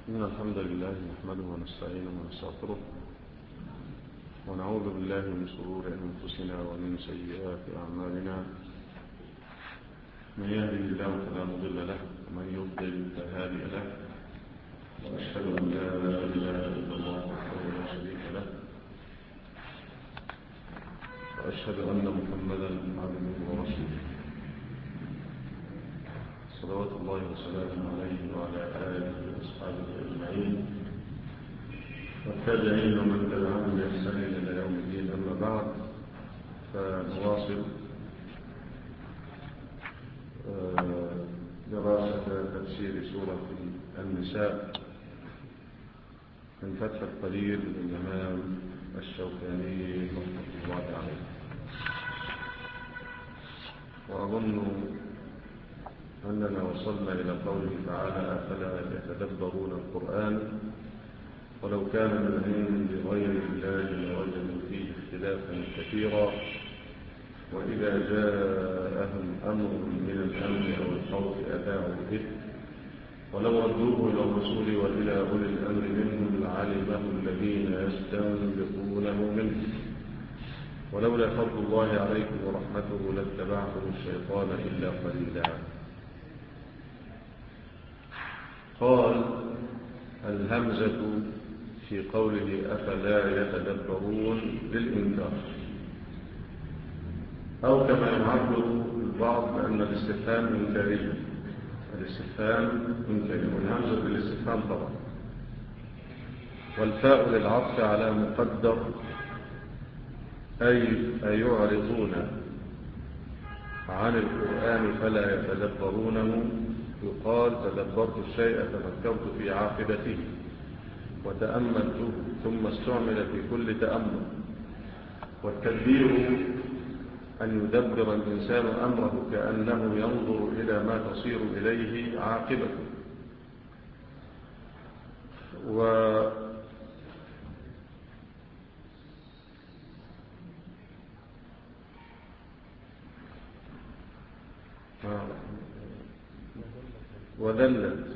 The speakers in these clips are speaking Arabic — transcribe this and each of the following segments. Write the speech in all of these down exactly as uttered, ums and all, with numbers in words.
إن الحمد لله نحمده ونستعينه ونستغفره ونعوذ بالله من شرور أنفسنا ومن سيئات أعمالنا. من يهده الله فلا مضل له ومن يضلل فلا هادي له، وأشهد أن لا إله إلا الله وحده لا شريك له، وأشهد أن محمدا عبده ورسوله صلوات الله وسلامه عليه وعلى آله وأصحابه أجمعين والتابعين ومن تبعهم بإحسان إلى يوم الدين. أما بعد، فنواصل دراسة تفسير سورة النساء من فتح القدير للإمام الشوكاني رحمة الله عليه. وأظن أننا وصلنا إلى قوله تعالى: أفلا يتدبرون القرآن ولو كان من عند غير الله لوجدوا فيه اختلافا كثيرا، وإذا جاءهم أمر من الأمن أو الخوف أذاعوا به، ولو ردوه إلى الرسول وإلى أولي الأمر منهم لعلمه الذين يستنبطونه منه، ولولا فضل الله عليكم ورحمته لاتبعتم الشيطان إلا قليلا. قال: الهمزة في قوله أفلا يتدبرون للإنكار، أو كما يعبر البعض بأن الاستفهام إنكاري. الاستفهام إنكاري والهمزة بالاستفهام طبعا، والفاء للعطف على مقدر، أي أيعرضون عن القرآن فلا يتدبرونه. يقال: تدبرت الشيء تفكرت في عاقبته وتأملته، ثم استعمل في كل تأمل. والتدبير أن يدبر الإنسان أمره كأنه ينظر إلى ما تصير إليه عاقبته. و ودلت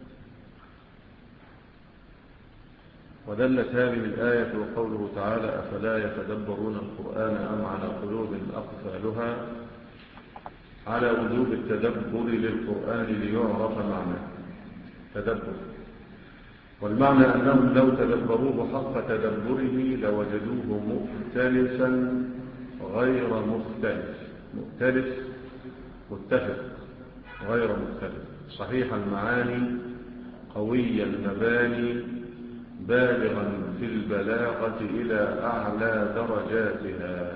ودلت هذه الآية وقوله تعالى: أفلا يتدبرون القرآن أم على قلوب أقفالها، على وجوب التدبر للقرآن ليعرف معناه. تدبر، والمعنى أنهم لو تدبروه حق تدبره لوجدوه مختلفا غير مختلف. مختلف متفق غير مختلف، صحيح المعاني قوي المباني بالغا في البلاغة إلى أعلى درجاتها.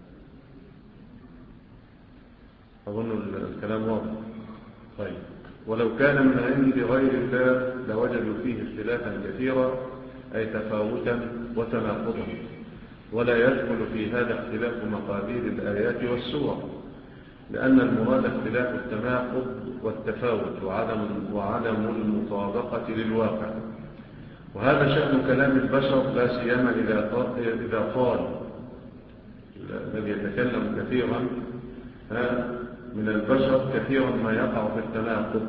أظن الكلام واضح. طيب، ولو كان من عند غير الله لوجدوا فيه اختلافا كثيرا، أي تفاوتا وتناقضا، ولا يدخل في هذا اختلاف مقادير الآيات والسور، لأن المراد اختلاف التناقض والتفاوت وعدم, وعدم المطابقة للواقع. وهذا شأن كلام البشر، لا سيما إذا قال الذي يتكلم كثيرا من البشر كثيرا ما يقع في التناقض،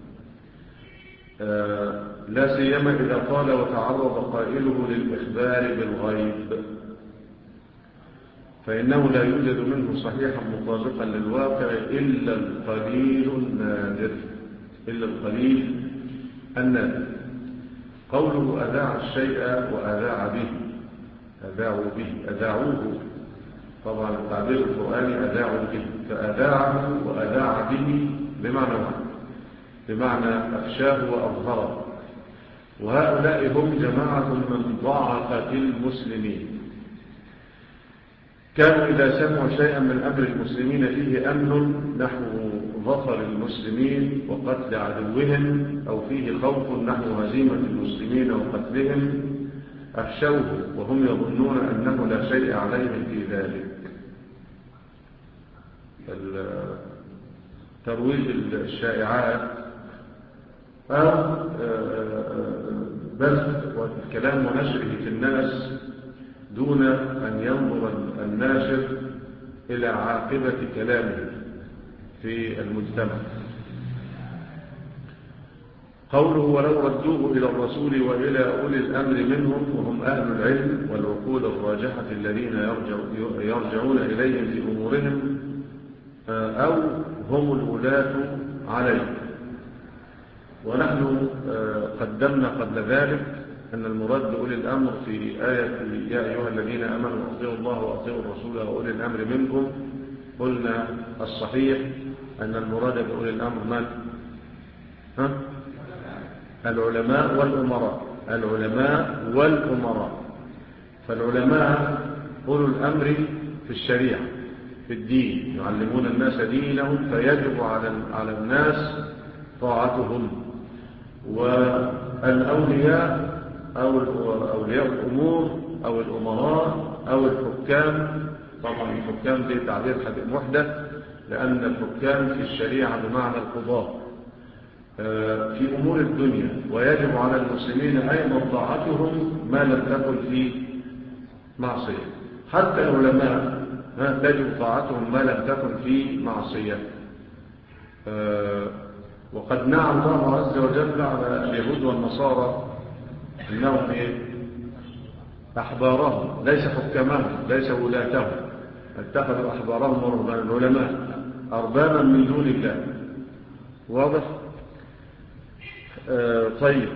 لا سيما إذا قال وتعرض قائله للإخبار بالغيب، فإنه لا يوجد منه صحيحا مطابقا للواقع إلا القليل النادر. إلا القليل النادر. قوله أذاع الشيء وأذاع به، أذاعوا به، أذاعوه، طبعا التعبير القرآني أذاعوا به، فأذاعه وأذاع به بمعنى واحد، بمعنى أفشاه وأظهره. وهؤلاء هم جماعة من ضعفة المسلمين، كانوا إذا سمعوا شيئا من أمر المسلمين فيه أمن نحو ظفر المسلمين وقتل عدوهم، أو فيه خوف نحو هزيمة المسلمين وقتلهم، أفشوه وهم يظنون أنه لا شيء عليهم في ذلك. ترويج الشائعات أو بث الكلام ونشره في الناس دون أن ينظر الناشر إلى عاقبة كلامه في المجتمع. قوله ولو ردوه إلى الرسول وإلى أولي الأمر منهم وهم أهل العلم والعقول الراجحة الذين يرجع يرجعون إليهم في أمورهم أو هم الولاة عليه. ونحن قدمنا قبل ذلك أن المراد بأولي الأمر في آية يا أيها الذين آمنوا أطيعوا الله وأطيعوا الرسول وأولي الأمر منكم، قلنا الصحيح أن المراد بأولي الأمر من؟ ها؟ العلماء والأمراء. العلماء والأمراء. فالعلماء أولو الأمر في الشريعة في الدين، يعلمون الناس دينهم، فيجب على على الناس طاعتهم. والأولياء أو أولياء الأمور أو الأمراء أو الحكام، طبعا الحكام دي تعبير محدث لأن الحكام في الشريعة بمعنى القضاء في أمور الدنيا، ويجب على المسلمين أيضا طاعتهم ما لم تكن في معصية. حتى العلماء تجب طاعتهم ما لم تكن في معصية. وقد نعى الله عز وجل على اليهود والنصارى أنهم أحبارهم ليس حكامهم ليس ولاتهم، اتخذوا أحبارهم ورهبان العلماء أربابا من دون الله. واضح؟ آه طيب.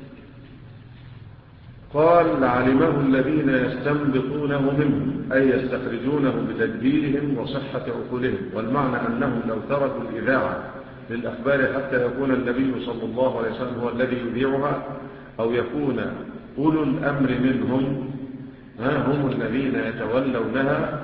قال لعلمه الذين يستنبطونه منهم، أي يستخرجونه بتدبيرهم وصحة عقولهم. والمعنى أنهم لو تركوا الإذاعة للأخبار حتى يكون النبي صلى الله عليه وسلم هو الذي يذيعها، أو يكون أولو الأمر منهم ها هم الذين يتولونها،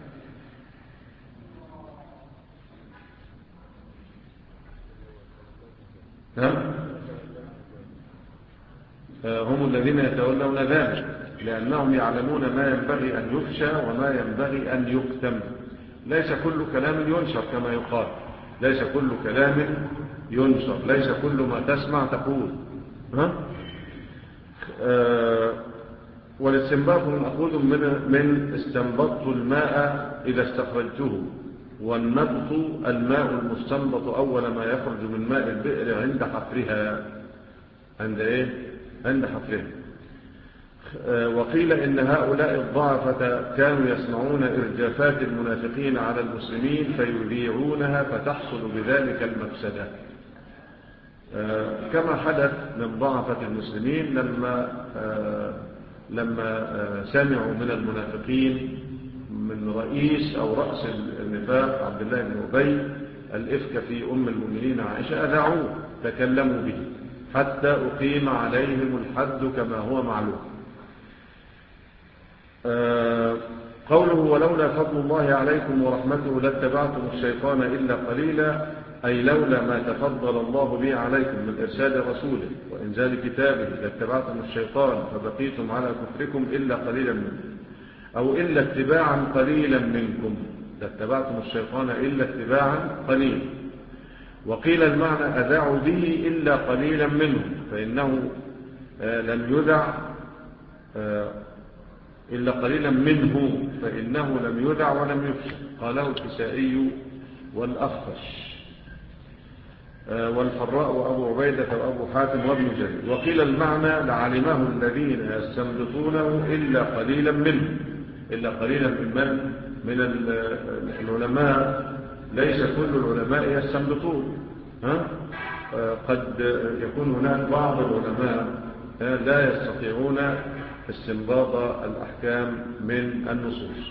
هم الذين يتولون ذلك، لأنهم يعلمون ما ينبغي أن يفشى وما ينبغي أن يكتم. ليس كل كلام ينشر كما يقال، ليس كل كلام ينشر، ليس كل ما تسمع تقول. ها؟ آه والاستنباط مأخوذ من من استنبطت الماء إذا استخرجته، والنبط الماء المستنبط أول ما يخرج من ماء البئر عند حفرها. عند إيه؟ عند حفرها. آه وقيل إن هؤلاء الضعفة كانوا يسمعون إرجافات المنافقين على المسلمين فيذيعونها فتحصل بذلك المفسدة، آه كما حدث من ضعفة المسلمين لما آه لما آه سمعوا من المنافقين من رئيس أو رأس النفاق عبد الله بن أبي الإفك في أم المؤمنين عائشة، أذاعوه تكلموا به حتى أقيم عليهم الحد كما هو معلوم. آه قوله ولولا فضل الله عليكم ورحمته لاتبعتم الشيطان إلا قليلا، أي لولا ما تفضل الله به عليكم من إرسال رسوله وإنزال كتابه لاتبعتم الشيطان فبقيتم على كفركم إلا قليلا منكم، أو إلا اتباعا قليلا منكم. لاتبعتم الشيطان إلا اتباعا قليلا. وقيل المعنى أذاعوا به إلا قليلا منهم، فإنه آه لم يذع آه إلا قليلا منه، فإنه لم يذع ولم يفشى. قاله الكسائي والأخفش آه والفراء وأبو عبيدة وأبو حاتم وابن جرير. وقيل المعنى لعلمه الذين يستنبطونه إلا قليلا منه، إلا قليلا من من من العلماء. ليس كل العلماء يستنبطون، ها؟ قد يكون هناك بعض العلماء لا يستطيعون استنباط الأحكام من النصوص.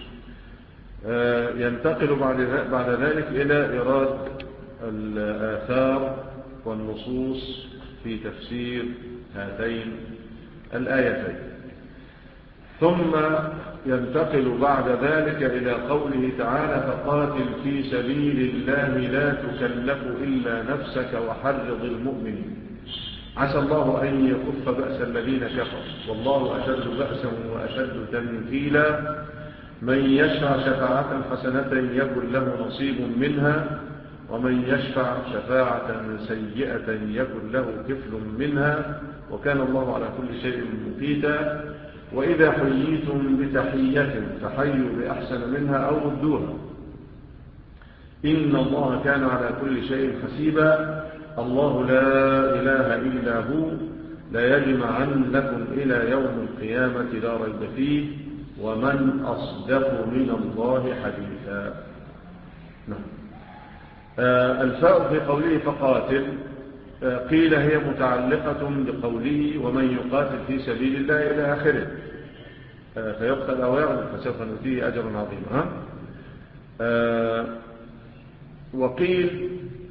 ينتقل بعد ذلك إلى إيراد الآثار والنصوص في تفسير هاتين الآيتين، ثم ينتقل بعد ذلك إلى قوله تعالى فقاتل في سبيل الله لا تكلف إلا نفسك وحرض المؤمنين عسى الله أن يكف بأس الذين كفروا والله أشد بأسا وأشد تنكيلا من يشفع شفاعة حسنة يكن له نصيب منها ومن يشفع شفاعة سيئة يكن له كفل منها وكان الله على كل شيء مقيتا وإذا حييتم بتحية فحيوا بأحسن منها أو ردوها إن الله كان على كل شيء حسيبا الله لا إله إلا هو ليجمعنكم إلى يوم القيامة لا ريب فيه ومن أصدق من الله حديثا. نعم. آه الفاء في قوله فقاتل آه قيل هي متعلقة بقوله ومن يقاتل في سبيل الله إلى آخره آه فيقتل أو يغلب فسوف نؤتيه أجرا عظيما. آه وقيل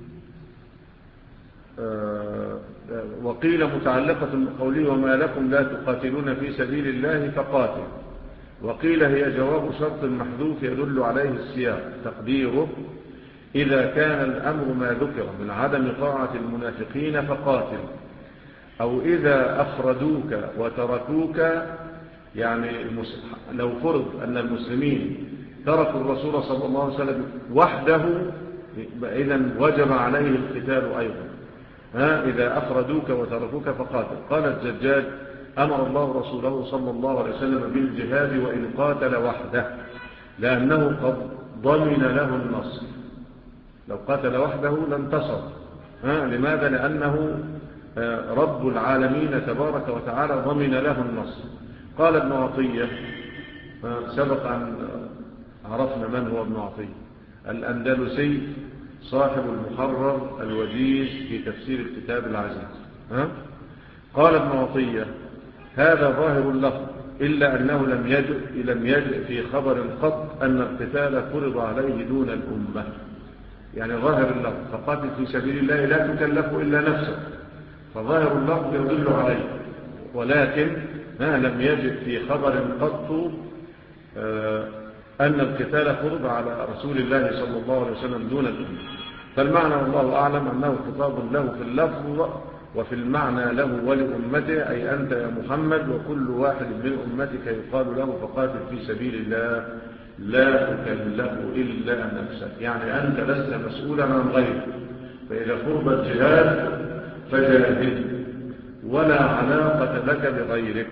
آه وقيل متعلقة بقوله وما لكم لا تقاتلون في سبيل الله فقاتل. وقيل هي جواب شرط محذوف يدل عليه السياق تقديره إذا كان الأمر ما ذكر من عدم طاعة المنافقين فقاتل أو إذا أفردوك وتركوك يعني لو فرض أن المسلمين تركوا الرسول صلى الله عليه وسلم وحده إذن وجب عليه القتال أيضا. ها إذا أفردوك وتركوك فقاتل. قال الزجاج أمر الله رسوله صلى الله عليه وسلم بالجهاد وإن قاتل وحده لأنه قد ضمن له النصر. لو قاتل وحده لانتصر. ها لماذا؟ لأنه رب العالمين تبارك وتعالى ضمن له النصر. قال ابن عطية سبق أن عرفنا من هو ابن عطية الأندلسي صاحب المحرر الوجيز في تفسير الكتاب العزيز. ها؟ قال ابن عطية هذا ظاهر اللفظ إلا أنه لم يجئ لم يجئ في خبر قط أن القتال فرض عليه دون الأمة. يعني ظاهر اللفظ فقاتل في سبيل الله لا تكلف إلا نفسه فظاهر اللفظ يدل عليه ولكن ها لم يجئ في خبر قط آه أن القتال فرض على رسول الله صلى الله عليه وسلم دون الأمة. فالمعنى والله أعلم أنه خطاب له في اللفظ وفي المعنى له ولأمته أي أنت يا محمد وكل واحد من أمتك يقال له فقاتل في سبيل الله لا تكلف إلا نفسك. يعني أنت لست مسؤولا عن غيرك فإذا فرض الجهاد فجاهد ولا علاقة لك بغيرك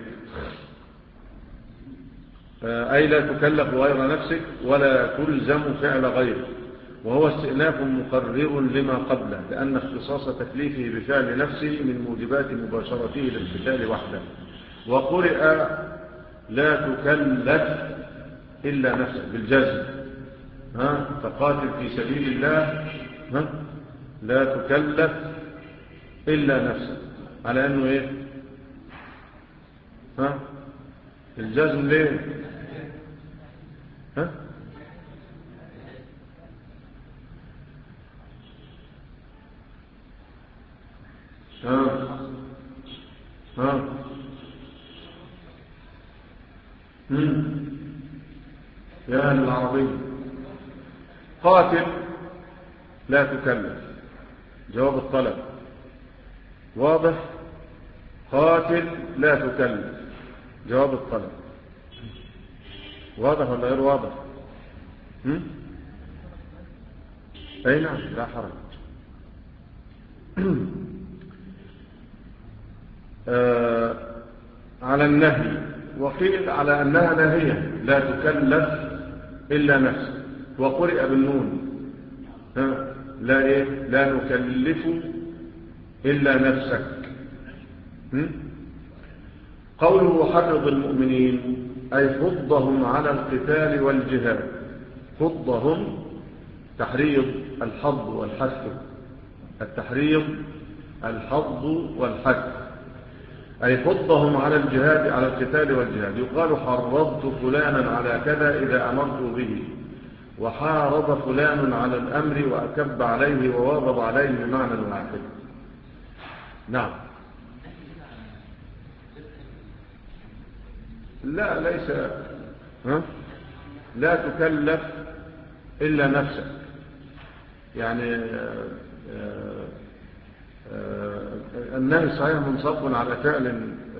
أي لا تكلف غير نفسك ولا تلزم فعل غيرك وهو استئناف مقرر لما قبله لأن اختصاص تكليفه بفعل نفسه من موجبات مباشرته للقتال وحده. وقرئ لا تكلف إلا نفسك بالجزم. ها فقاتل في سبيل الله ها لا تكلف إلا نفسك على أنه إيه ها الجزم ليه ها ها ها هم يا أهل العربية قاتل لا تكلف جواب الطلب واضح. قاتل لا تكلف جواب الطلب واضح ولا غير واضح؟ هم؟ أي نعم لا حرج. آه على النهي وقيل على أنها نهية لا تكلف إلا نفسك وقرئ بالنون ها لا إيه لا نكلف إلا نفسك. هم؟ قوله حرض المؤمنين أي فضهم على القتال والجهاد. فضهم تحريض الحظ والحث التحريض الحظ والحث أي فضهم على الجهاد على القتال والجهاد. يقال حرضت فلانا على كذا إذا أمرت به وحارض فلان على الأمر وأكب عليه وواظب عليه بمعنى واحد. نعم لا ليس ها؟ لا تكلف إلا نفسك يعني آآ آآ النهي صحيح منصب على فعل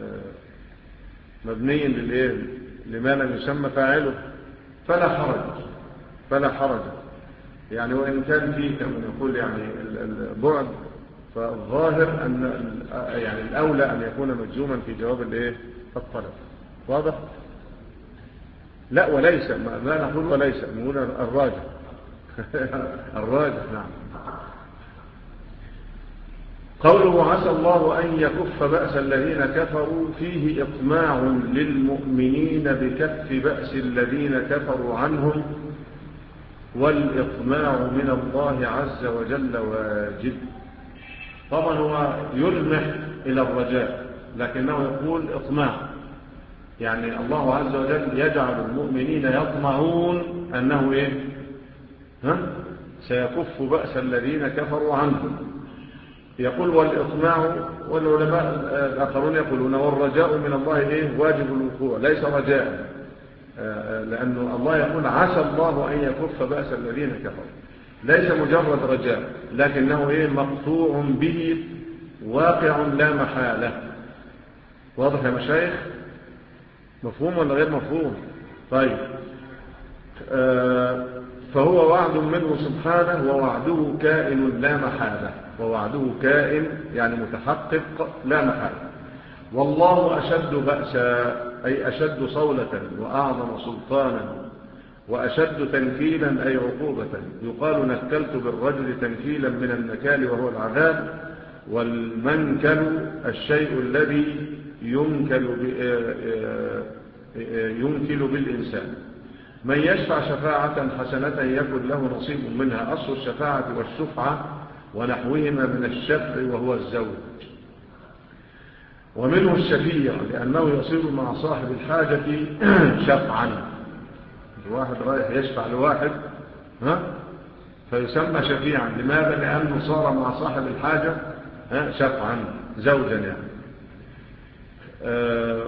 مبني للإيه لما لم يسمى فاعله فلا حرج فلا حرج يعني وإن كان فيه كما نقول يعني البعد فالظاهر أن يعني الأولى أن يكون مجزوما في جواب الإيه الطلب. واضح؟ لا وليس ما نقول وليس نقول الراجح الراجح. نعم قوله عسى الله أن يكف بأس الذين كفروا فيه إطماع للمؤمنين بكف بأس الذين كفروا عنهم، والإطماع من الله عز وجل واجب. طبعا هو يلمح إلى الرجاء لكنه يقول إطماع، يعني الله عز وجل يجعل المؤمنين يطمعون أنه إيه؟ ها؟ سيكف بأس الذين كفروا عنهم. يقول والإطماع، والعلماء الآخرون يقولون والرجاء من الله إيه؟ واجب الوقوع ليس رجاء، لأن الله يقول عسى الله أن يكف بأس الذين كفروا، ليس مجرد رجاء لكنه إيه؟ مقطوع به واقع لا محالة. واضح يا مشايخ؟ مفهوم ولا غير مفهوم؟ طيب، آه فهو وعد منه سبحانه، ووعده كائن لا محالة، ووعده كائن يعني متحقق لا محالة. والله أشد بأسا أي أشد صولة وأعظم سلطانا، وأشد تنكيلا أي عقوبة. يقال نكلت بالرجل تنكيلا من النكال وهو العذاب، والمنكل الشيء الذي ينكل ينكل بالإنسان. من يشفع شفاعة حسنة يكن له نصيب منها. أصل الشفاعة والشفعة ونحوهما من الشفع وهو الزوج. ومنه الشفيع لأنه يصير مع صاحب الحاجة شفعا. الواحد رايح يشفع لواحد ها فيسمى شفيعا. لماذا؟ لأنه صار مع صاحب الحاجة ها شفعا زوجا يعني. آه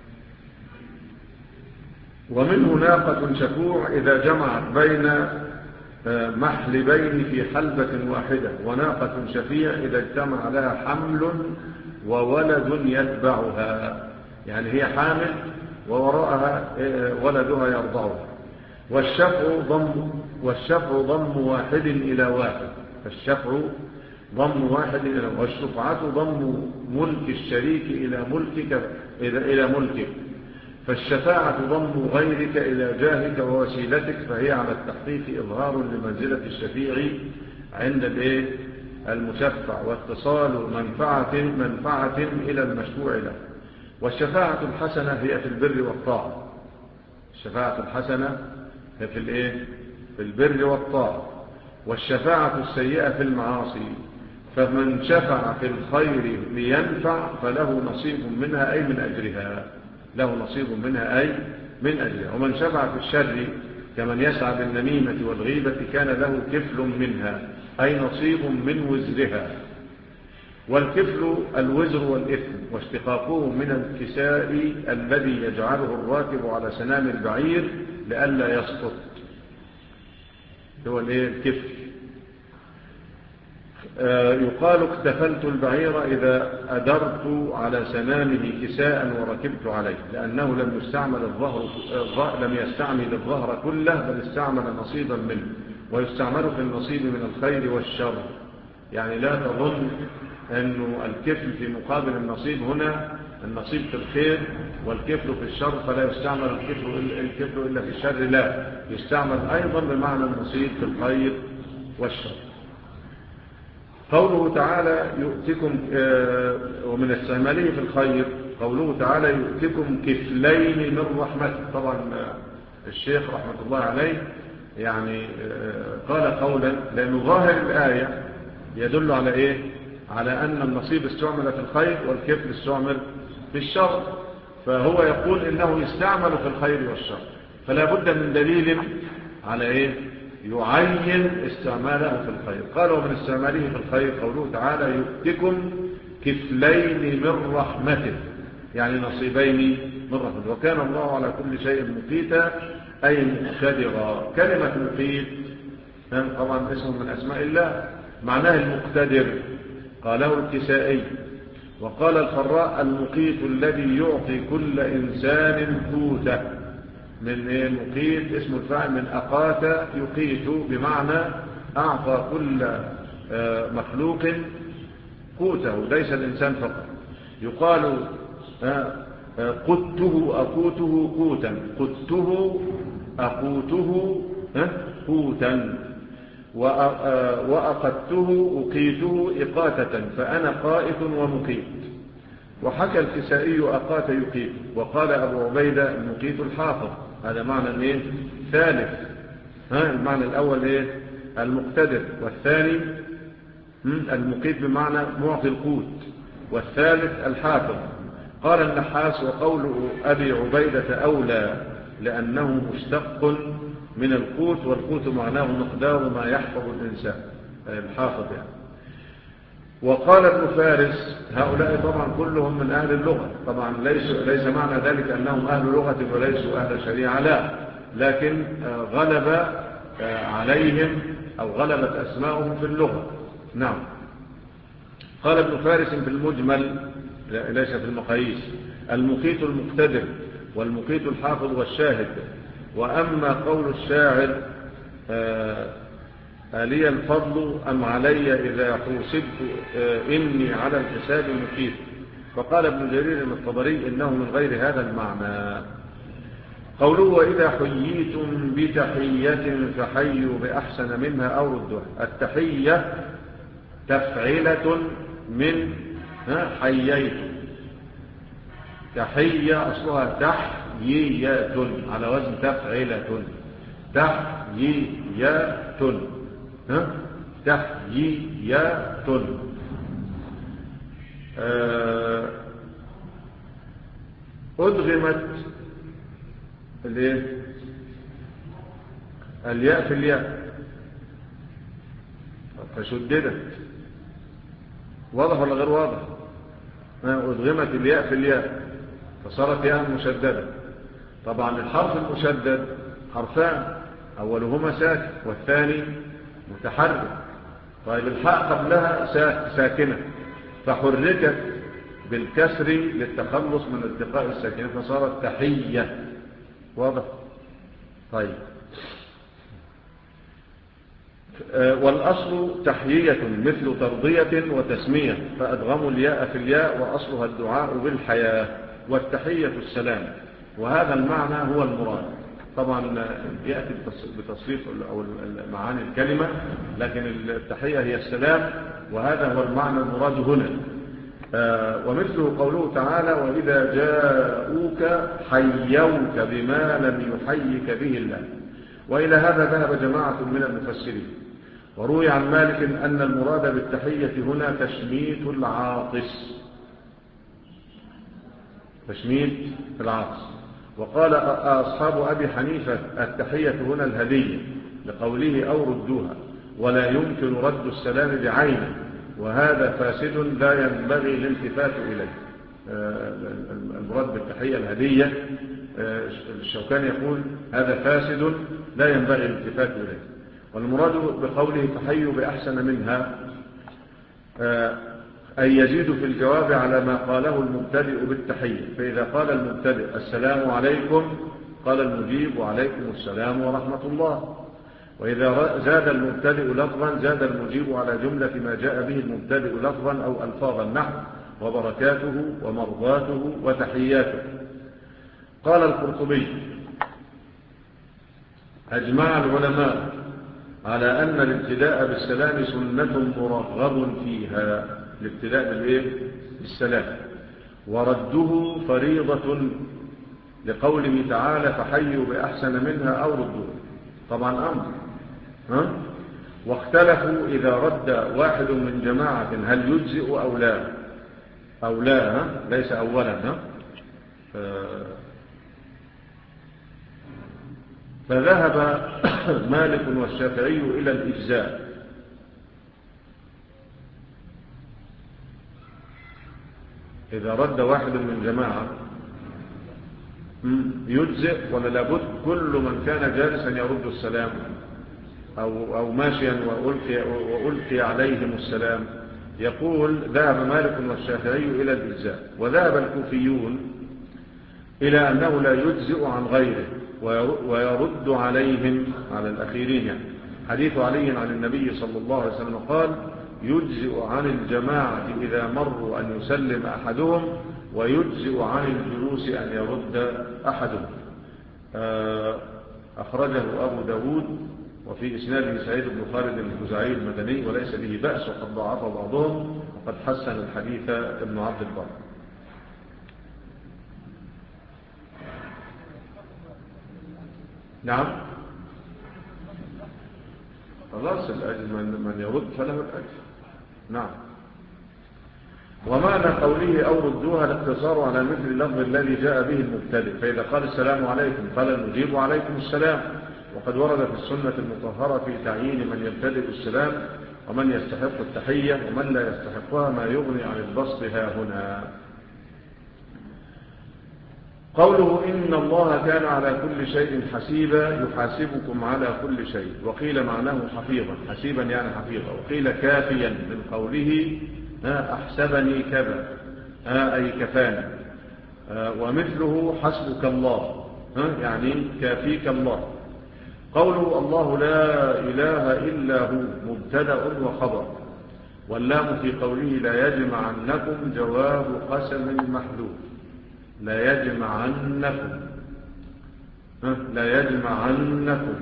ومنه ناقة شفوع إذا جمعت بين محلبين في حلبة واحدة، وناقة شفيع إذا اجتمع لها حمل وولد يتبعها، يعني هي حامل ووراءها ولدها يرضعها. والشفع ضم والشفع ضم واحد إلى واحد، الشفع ضم واحد إلى واحد، والشفعة ضم ملك الشريك إلى ملكك إلى ملكك. فالشفاعة ضم غيرك إلى جاهك ووسيلتك، فهي على التحقيق إظهار لمنزلة الشفيع عند المشفع، واتصال منفعة, منفعة إلى المشفوع له. والشفاعة الحسنة هي في البر والطاعة. الشفاعة الحسنة هي في, الإيه؟ في البر والطاعة. والشفاعة السيئة في المعاصي. فمن شفع في الخير لينفع فله نصيب منها أي من أجرها، له نصيب منها أي من أجلها. ومن شفع في الشر كمن يسعى بالنميمة والغيبة كان له كفل منها أي نصيب من وزرها. والكفل الوزر والإثم، واشتقاقه من الكساء الذي يجعله الراكب على سنام البعير لئلا يسقط، هو الكفل. يقال اكتفلت البعير إذا أدرت على سنامه كساء وركبت عليه، لأنه لم يستعمل الظهر لم يستعمل الظهر كله بل استعمل نصيبا منه، ويستعمل في النصيب من الخير والشر. يعني لا تظن أن الكفل في مقابل النصيب هنا النصيب في الخير والكفل في الشر، فلا يستعمل الكفل إلا في الشر، لا يستعمل أيضا بمعنى النصيب في الخير والشر. قوله تعالى يؤتكم، ومن استعماله في الخير قوله تعالى يؤتكم كفلين من رحمته. طبعا الشيخ رحمة الله عليه يعني قال قولا لأنه ظاهر الآية يدل على إيه؟ على أن النصيب استعمل في الخير والكفل استعمل في الشر، فهو يقول إنه يستعمل في الخير والشر، فلا بد من دليل على إيه؟ يعين استعماله في الخير. قال ومن استعماله في الخير قوله تعالى يؤتكم كفلين من رحمته، يعني نصيبين من رحمته. وكان الله على كل شيء مقيتا أي مقتدرا. كلمة مقيت طبعا اسم من أسماء الله معناه المقتدر، قاله الكسائي. وقال الفراء المقيت الذي يعطي كل إنسان قوته. من إيه؟ مقيت اسم الفاعل من أقات يقيت، بمعنى أعطى كل مخلوق قوته ليس الإنسان فقط. يقال قدته أقوته قوتا، قدته أقوته قوتا. وأقدته أقيته إقاتة فأنا قائت ومقيت. وحكى الكسائي أقات يقيت. وقال أبو عبيدة المقيت الحافظ. هذا معنى إيه؟ ثالث. ها المعنى الأول إيه؟ المقتدر، والثاني المقيت بمعنى معطي القوت، والثالث الحافظ. قال النحاس وقول أبي عبيدة أولى لأنه مشتق من القوت، والقوت معناه مقدار ما يحفظ الإنسان الحافظ يعني. وقال ابن فارس هؤلاء طبعا كلهم من أهل اللغة، طبعا ليس, ليس معنى ذلك أنهم أهل لغة وليسوا أهل شريعة، لا، لكن غلب عليهم أو غلبت أسماؤهم في اللغة. نعم. قال ابن فارس في المجمل ليس في المقاييس: المقيت المقتدر، والمقيت الحافظ والشاهد. وأما قول الشاعر ألي الفضل أم علي إذا حوسبت إني على الحساب مقيت، فقال ابن جرير الطبري إنه من غير هذا المعنى. قوله وإذا حييتم بتحية فحيوا بأحسن منها أو ردوها. التحية تفعيلة من حييت. تحية أصلها تحيية على وزن تفعيلة. تحيية تحيية. أدغمت الياء في الياء فشددت. واضح ولا غير واضح؟ أدغمت الياء في الياء فصارت ياء مشددة. طبعا الحرف المشدد حرفان، أولهما ساكن والثاني متحرك. طيب الحاء قبلها ساكنة فحركت بالكسر للتخلص من التقاء الساكنة فصارت تحية. واضح؟ طيب. والأصل تحيية مثل ترضية وتسمية، فأدغموا الياء في الياء وأصلها الدعاء بالحياة. والتحية السلام، وهذا المعنى هو المراد. طبعا يأتي بتصريف أو معاني الكلمة، لكن التحية هي السلام، وهذا هو المعنى المراد هنا. ومثله قوله تعالى وإذا جاءوك حيوك بما لم يحيك به الله. وإلى هذا ذهب جماعة من المفسرين. وروي عن مالك أن المراد بالتحية هنا تشميت العاطس. تشميت العاطس. وقال أصحاب أبي حنيفة التحية هنا الهدية لقوله أو ردوها، ولا يمكن رد السلام بعينه، وهذا فاسد لا ينبغي الالتفات إليه. المراد بالتحية الهدية الشوكاني يقول هذا فاسد لا ينبغي الالتفات إليه. والمراد بقوله تحيوا بأحسن منها أي يزيد في الجواب على ما قاله المبتدئ بالتحية. فإذا قال المبتدئ السلام عليكم قال المجيب وعليكم السلام ورحمة الله. وإذا زاد المبتدئ لفظا زاد المجيب على جملة ما جاء به المبتدئ لفظا أو ألفاظا نحو وبركاته ومرضاته وتحياته. قال القرطبي أجمع العلماء على أن الابتداء بالسلام سنة مرغب فيها، الابتداء بالإيه؟ بالسلام، ورده فريضة لقوله تعالى فحيوا بأحسن منها أو ردوها. طبعا أمر ها؟ واختلفوا إذا رد واحد من جماعة هل يجزئ أو لا أو لا ها؟ ليس أولا ها؟ فذهب مالك والشافعي إلى الإجزاء. إذا رد واحد من جماعة يجزئ ولا لابد كل من كان جالسا يرد السلام أو, أو ماشيا وألقي, وألقي عليهم السلام؟ يقول ذهب مالك والشافعي إلى الإجزاء، وذهب الكوفيون إلى أنه لا يجزئ عن غيره ويرد عليهم على الأخيرين. يعني حديث علي عن النبي صلى الله عليه وسلم قال يجزئ عن الجماعة إذا مروا أن يسلم أحدهم ويجزئ عن الجلوس أن يرد أحدهم. أخرجه أبو داود وفي إسناده سعيد بن خالد الخزاعي المدني وليس به بأس، وقد ضعف بعضهم وقد حسن الحديث ابن عبد البر. نعم خلاص الأجر من يرد فله الأجر. نعم. ومعنى قوله أو ردوها الاقتصار على مثل اللفظ الذي جاء به المبتدئ، فإذا قال السلام عليكم قال نجيب عليكم السلام. وقد ورد في السنة المطهرة في تعيين من يبتدئ السلام ومن يستحق التحية ومن لا يستحقها ما يغني عن البسط ها هنا. قوله إن الله كان على كل شيء حسيبا يحاسبكم على كل شيء، وقيل معناه حفيظا، حسيبا يعني حفيظا، وقيل كافيا من قوله أحسبني كذا أي كفاني، ومثله حسبك الله يعني كافيك الله. قوله الله لا إله إلا هو مبتدأ وخبر، واللام في قوله لا يجمعنكم جواب قسم محذوف، لا يجمعنكم لا يجمعنكم.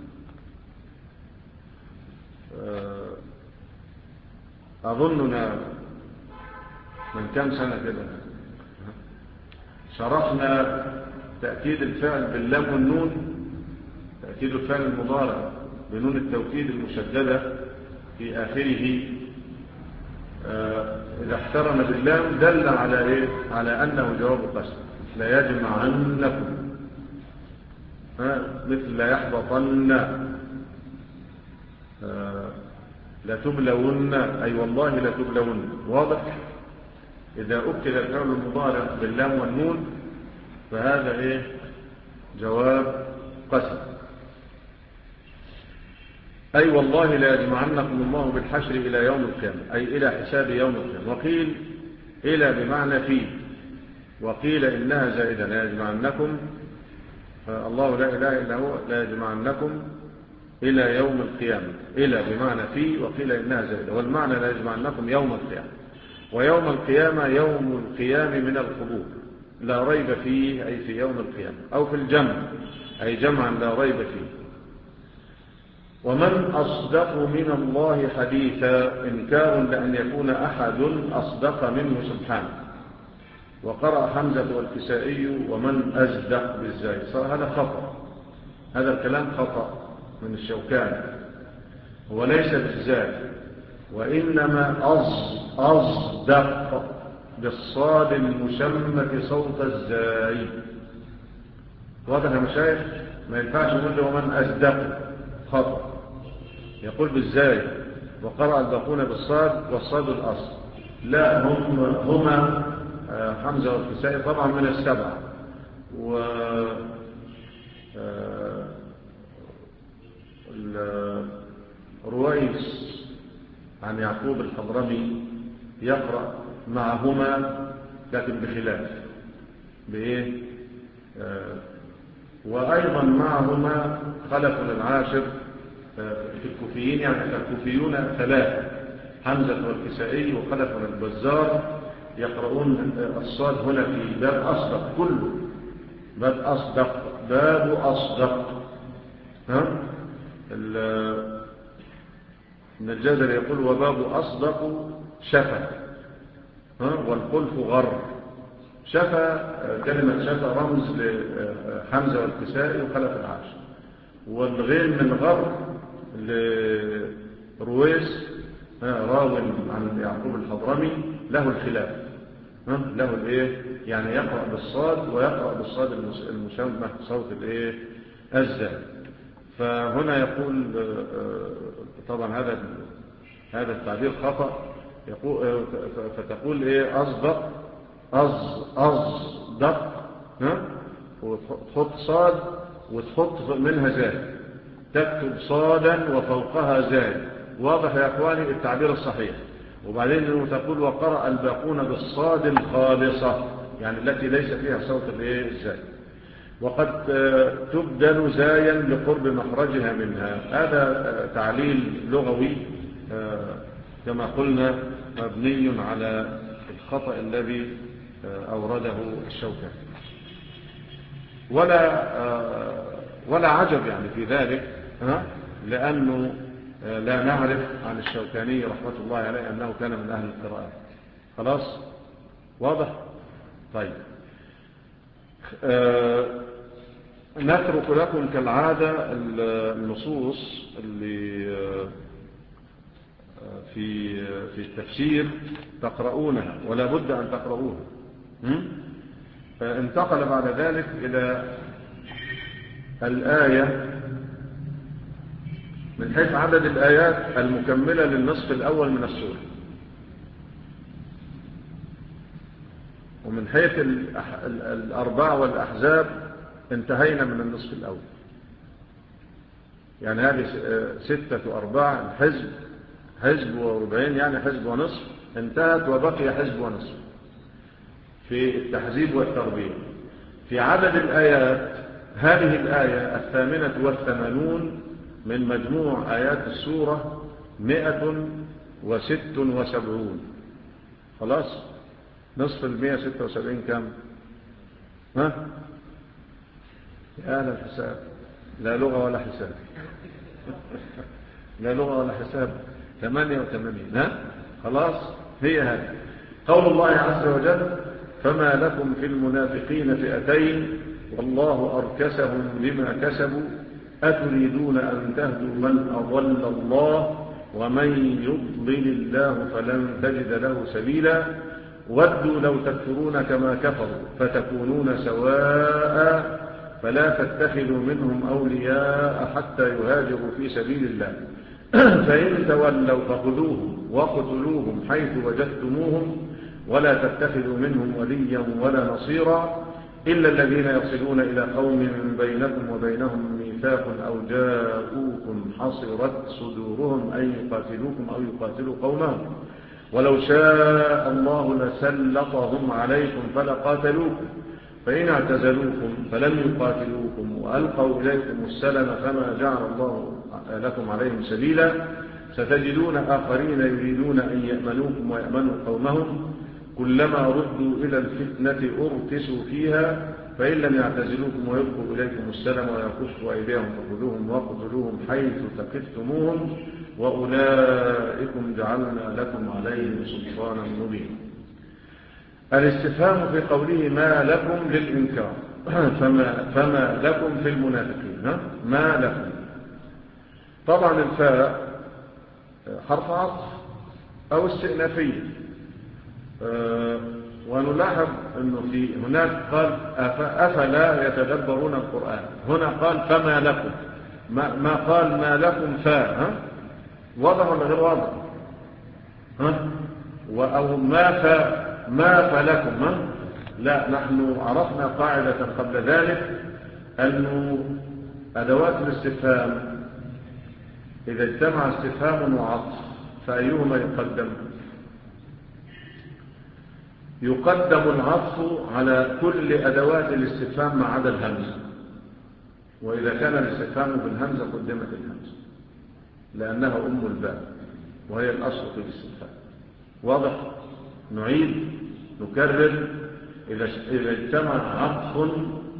أظننا من كم سنة كده شرحنا تأكيد الفعل باللام والنون، تأكيد الفعل المضارع بنون التوكيد المشددة في آخره إذا احترم باللام دل على إيه؟ على أنه جواب قسم. لا يجمعنكم مثل لا يحبطن، لا تبلون أي والله لا تبلون. واضح؟ إذا أكد الفعل المضارع باللام والنون فهذا إيه؟ جواب قسم. أي والله لا يجمعنكم الله بالحشر إلى يوم القيامة، أي إلى حساب يوم القيامة. وقيل إلى بمعنى فيه، وقيل إنها زائدة لا يجمعنكم الله لا إله إلا هو لا يجمعنكم إلى يوم القيامة، إلى بمعنى فيه، وقيل إنها زائدة، والمعنى لا يجمعنكم يوم القيامة. ويوم القيامة يوم القيام من القبور لا ريب فيه أي في يوم القيامة، أو في الجمع أي جمعا لا ريب فيه. ومن أصدق من الله حديثا إنكار لأن يكون أحد أصدق منه سبحانه. وقرأ حمزة والكسائي ومن أصدق بالزاي، صار هذا خطأ، هذا الكلام خطأ من الشوكاني، هو ليس بالزاي وإنما أصدق بالصاد المشمة صوت الزاي. واضح يا مشايخ؟ ما ينفعش يقول له ومن أصدق، خطأ، يقول بالزاي. وقرأ الباقون بالصاد والصاد الأصل. لا هم هما حمزة والكسائي طبعا من السبعة، و رويس عن يعقوب الحضرمي يقرأ معهما لكن بخلاف بإيه؟ وأيضا معهما خلف العاشر في الكوفيين، يعني الكوفيون ثلاثة حمزة والكسائي وخلف البزار يقرؤون الصاد هنا في باب أصدق، كله باب أصدق، باب أصدق. ها ابن الجزري يقول وباب أصدق شفا، ها والخلف غر. شفا كلمة شفا رمز لحمزة والكسائي وخلف العاشر، والغين من غر لرويس راو عن يعقوب الحضرمي له الخلاف، له الايه يعني يقرأ بالصاد ويقرأ بالصاد المشمة صوت الايه الزاي. فهنا يقول طبعا هذا هذا التعبير خطأ، يقول فتقول ايه أصدق أص أصدق ها وتحط صاد وتحط منها زاي، تكتب صادا وفوقها زاي. واضح يا اخواني التعبير الصحيح؟ وبعدين تقول وقرأ الباقون بالصاد الخالصة يعني التي ليس فيها صوت الايه الزاي، وقد تبدل زايا لقرب مخرجها منها. هذا تعليل لغوي كما قلنا مبني على الخطأ الذي أورده الشوكاني، ولا ولا عجب يعني في ذلك، لأنه لا نعرف عن الشوكاني رحمة الله عليه أنه كان من أهل القراءات. خلاص واضح؟ طيب أه نترك لكم كالعادة النصوص اللي في في التفسير تقرؤونها ولا بد أن تقرؤوها. انتقل بعد ذلك إلى الآية من حيث عدد الآيات المكملة للنصف الأول من السورة، ومن حيث الأرباع والأحزاب انتهينا من النصف الأول. يعني هذه ستة أرباع، حزب حزب وربعين يعني حزب ونصف انتهت، وبقي حزب ونصف في التحزيب والتربية. في عدد الآيات هذه الآية الثامنة والثمانون من مجموع آيات السورة مئة وست وسبعون. خلاص نصف المئة ستة وسبعين كم؟ ها؟ يا أهل الحساب، لا لغة ولا حساب لا لغة ولا حساب. ثمانية وثمانين. ها؟ خلاص هي هذه قول الله عز وجل: فما لكم في المنافقين فئتين والله أركسهم بما كسبوا أتريدون أن تهدوا من أضل الله ومن يضلل الله فلن تجد له سبيلا ودوا لو تكفرون كما كفروا فتكونون سواء فلا تتخذوا منهم أولياء حتى يهاجروا في سبيل الله فإن تولوا فخذوهم وقتلوهم حيث وجدتموهم ولا تتخذوا منهم وليا ولا نصيرا إلا الذين يصلون إلى قوم بينكم وبينهم ميثاق أو جاءوكم حصرت صدورهم أن يقاتلوكم أو يقاتلوا قومهم ولو شاء الله لسلطهم عليكم فلقاتلوكم فإن اعتزلوكم فلم يقاتلوكم وألقوا إليكم السلم فما جعل الله لكم عليهم سبيلا ستجدون آخرين يريدون أن يأمنوكم ويأمنوا قومهم كلما ردوا إلى الفتنة أركسوا فيها فإن لم يعتزلوكم ويلقوا إليكم السلم ويكفوا أيديهم فخذوهم وقتلوهم حيث ثقفتموهم وأولئكم جعلنا لكم عليهم سلطانا مبينا. الاستفهام في قوله ما لكم للإنكار فما, فما لكم في المنافقين. ما لكم طبعا الفاء حرف عطف أو استئنافية، أه ونلاحظ أنه في هناك قال أفلا يتدبرون القرآن، هنا قال فما لكم، ما, ما قال ما لكم فا. واضح ولا غير واضح؟ ها؟ أو ما فا ما فلكم. ها؟ لا، نحن عرفنا قاعدة قبل ذلك أنه أدوات الاستفهام إذا اجتمع استفهام وعطف فأيهما يقدم؟ يقدم العطف على كل أدوات الاستفهام ما عدا الهمزة، وإذا كان الاستفهام بالهمزة قدمت الهمزة لأنها أم الباء وهي الأصل في الاستفهام. واضح؟ نعيد نكرر إذا إذا اجتمع عطف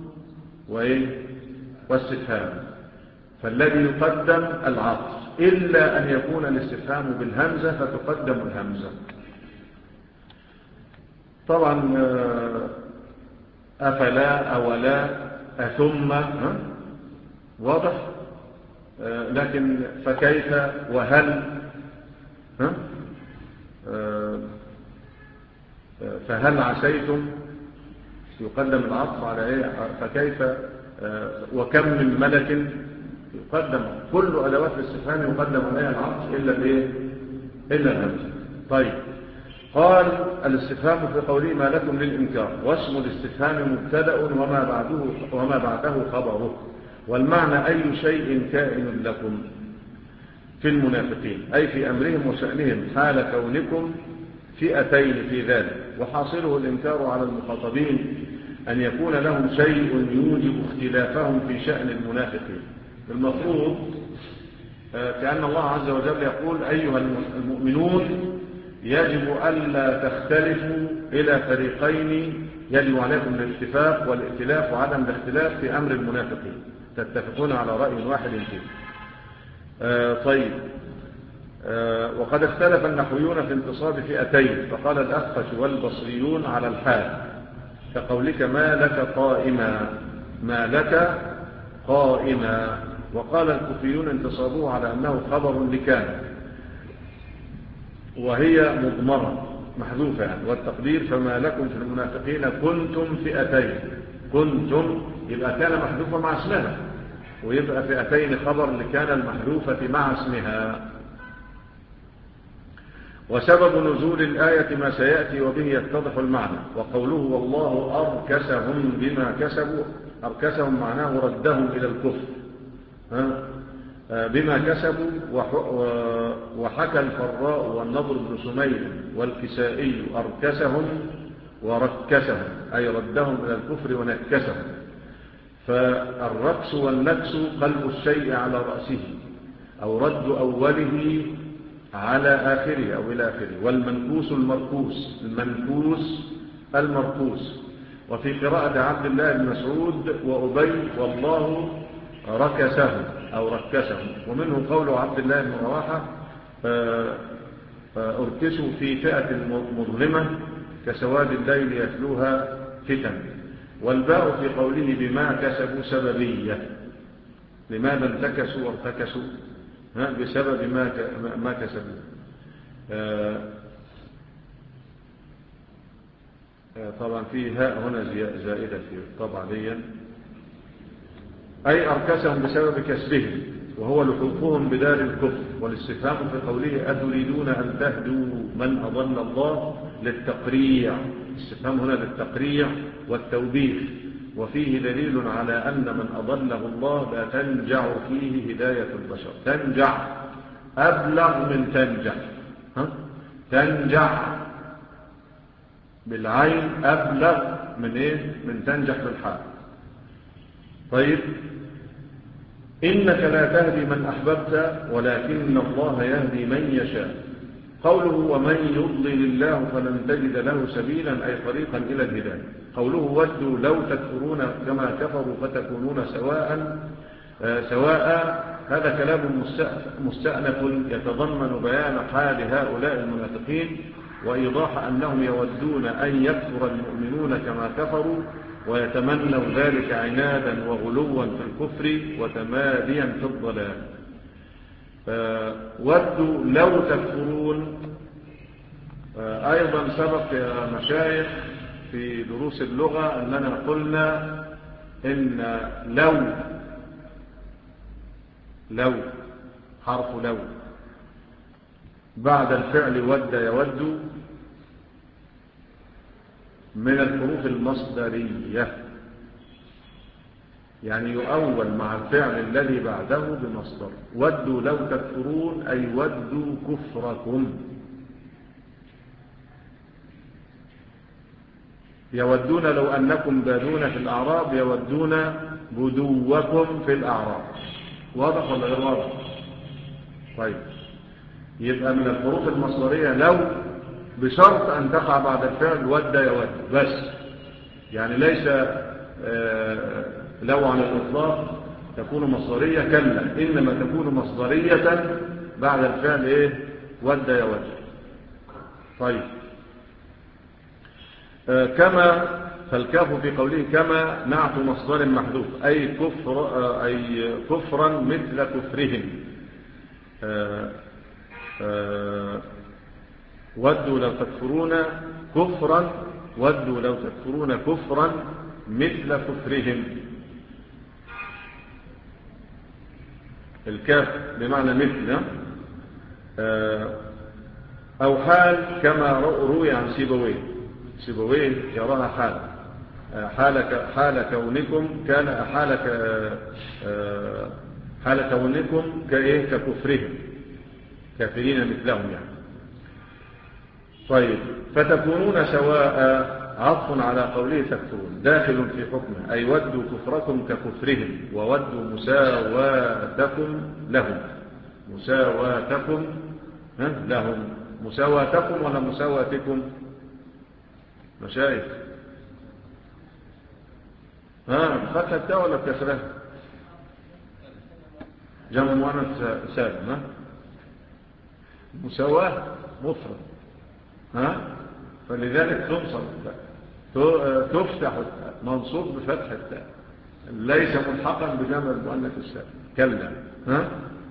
واستفهام فالذي يقدم العطف إلا أن يكون الاستفهام بالهمزة فتقدم الهمزة. طبعا أفلا أولا أثم واضح، لكن فكيف وهل فهل عسيتم يقدم العطف على ايه؟ فكيف وكم من ملك يقدم، كل أدوات الاستفهام يقدم عليها العطف إلا الايه؟ إلا الهمزة. طيب قال الاستفهام في قوله ما لكم للإنكار واسم الاستفهام مبتدأ وما بعده وما بعده خبره، والمعنى أي شيء كائن لكم في المنافقين أي في أمرهم وشأنهم حال كونكم فئتين في ذلك، وحاصله الإنكار على المخاطبين أن يكون لهم شيء يوجب اختلافهم في شأن المنافقين. المفروض كأن الله عز وجل يقول أيها المؤمنون يجب ألا تختلفوا إلى فريقين، يجب عليكم الاتفاق والائتلاف وعدم الاختلاف في أمر المنافقين، تتفقون على رأي واحد فيه. آه طيب. آه وقد اختلف النحويون في انتصاب فئتين، فقال الأخفش والبصريون على الحال كقولك ما لك قائما، ما لك قائما. وقال الكوفيون انتصابوه على أنه خبر لكان، وهي مضمرة محذوفة يعني، والتقدير فما لكم في المنافقين كنتم فئتين. كنتم يبقى كان محذوفة مع اسمها، ويبقى فئتين خبر لكان المحذوفة مع اسمها. وسبب نزول الآية ما سيأتي وبه يتضح المعنى. وقوله والله أركسهم بما كسبوا، أركسهم معناه ردهم إلى الكفر بما كسبوا. وحكى الفراء والنضر بن سمير والكسائي أركسهم وركسهم، أي ردهم إلى الكفر ونكسهم. فالركس والنكس قلب الشيء على رأسه، أو رد أوله على آخره أو إلى آخره. والمنكوس المركوس، المنكوس المركوس. وفي قراءة عبد الله بن مسعود وأبي والله ركسهم أو ركسهم. ومنه قول عبد الله بن رواحة أركسوا في فئة مظلمة كسواد الليل يتلوها فتن. والباء في قوله بما كسبوا سببية، لماذا انتكسوا وارتكسوا؟ بسبب ما ما كسبوا. طبعا في هاء هنا زائدة في الطبع دي، أي أركسهم بسبب كسبهم، وهو لحوقهم بدار الكفر. والاستفهام في قوله أتريدون أن تهدوا من أضل الله للتقريع، استفهام هنا للتقريع والتوبيخ. وفيه دليل على أن من أضله الله لا تنجع فيه هداية البشر. تنجع أبلغ من تنجع، ها؟ تنجع بالعين أبلغ من إيه؟ من تنجح بالحال. طيب. إنك لا تهدي من أحببت ولكن الله يهدي من يشاء. قوله ومن يضلل الله فلن تجد له سبيلا، أي طريقا إلى الهداية. قوله ودوا لو تكفرون كما كفروا فتكونون سواء سواء، هذا كلام مستأنف يتضمن بيان حال هؤلاء المنافقين، وإيضاح أنهم يودون أن يكفر المؤمنون كما كفروا، ويتمنوا ذلك عنادا وغلوا في الكفر وتماديا في الضلال. ودوا لو تكفرون أيضا سبق يا مشايخ في دروس اللغة أننا قلنا إن لو لو حرف لو بعد الفعل ود يود من الحروف المصدرية، يعني يؤول مع الفعل الذي بعده بمصدر. ودوا لو تكفرون أي ودوا كفركم. يودون لو أنكم بادون في الأعراب، يودون بدوكم في الأعراب. واضح ولا غير واضح؟ طيب، يبقى من الحروف المصدرية لو بشرط أن تقع بعد الفعل ود يود بس، يعني ليس آه لو على الإطلاق تكون مصدرية، كلا، إنما تكون مصدرية بعد الفعل إيه؟ ود يود. طيب. آه كما، فالكاف في قوله كما نعت مصدر محذوف، أي كفر آه أي كفرا مثل كفرهم. آه آه ودوا لو تكفرون كفرا، ودوا لو تكفرون كفرا مثل كفرهم. الكاف بمعنى مثل، أو حال كما روي عن سيبويه. سيبويه يراها حال حال حال كونكم كان حال حال كونكم كايه ككفرهم، كافرين مثلهم يعني. طيب. فتكونون سواء عطف على قوله تكفرون داخل في حكمه، أي ودوا كفركم ككفرهم، وودوا مساواتكم لهم. مساواتكم لهم. مساواتكم ولا مساواتكم؟ مشايخ ها فتح التاء ولا بكسرها؟ جمع مؤنث سالم. ها مساواة مفرد، ها فلذلك تنصب تفتح منصوب بفتح التاء، ليس ملحقا بجمع المؤنث السالم. كلا. ها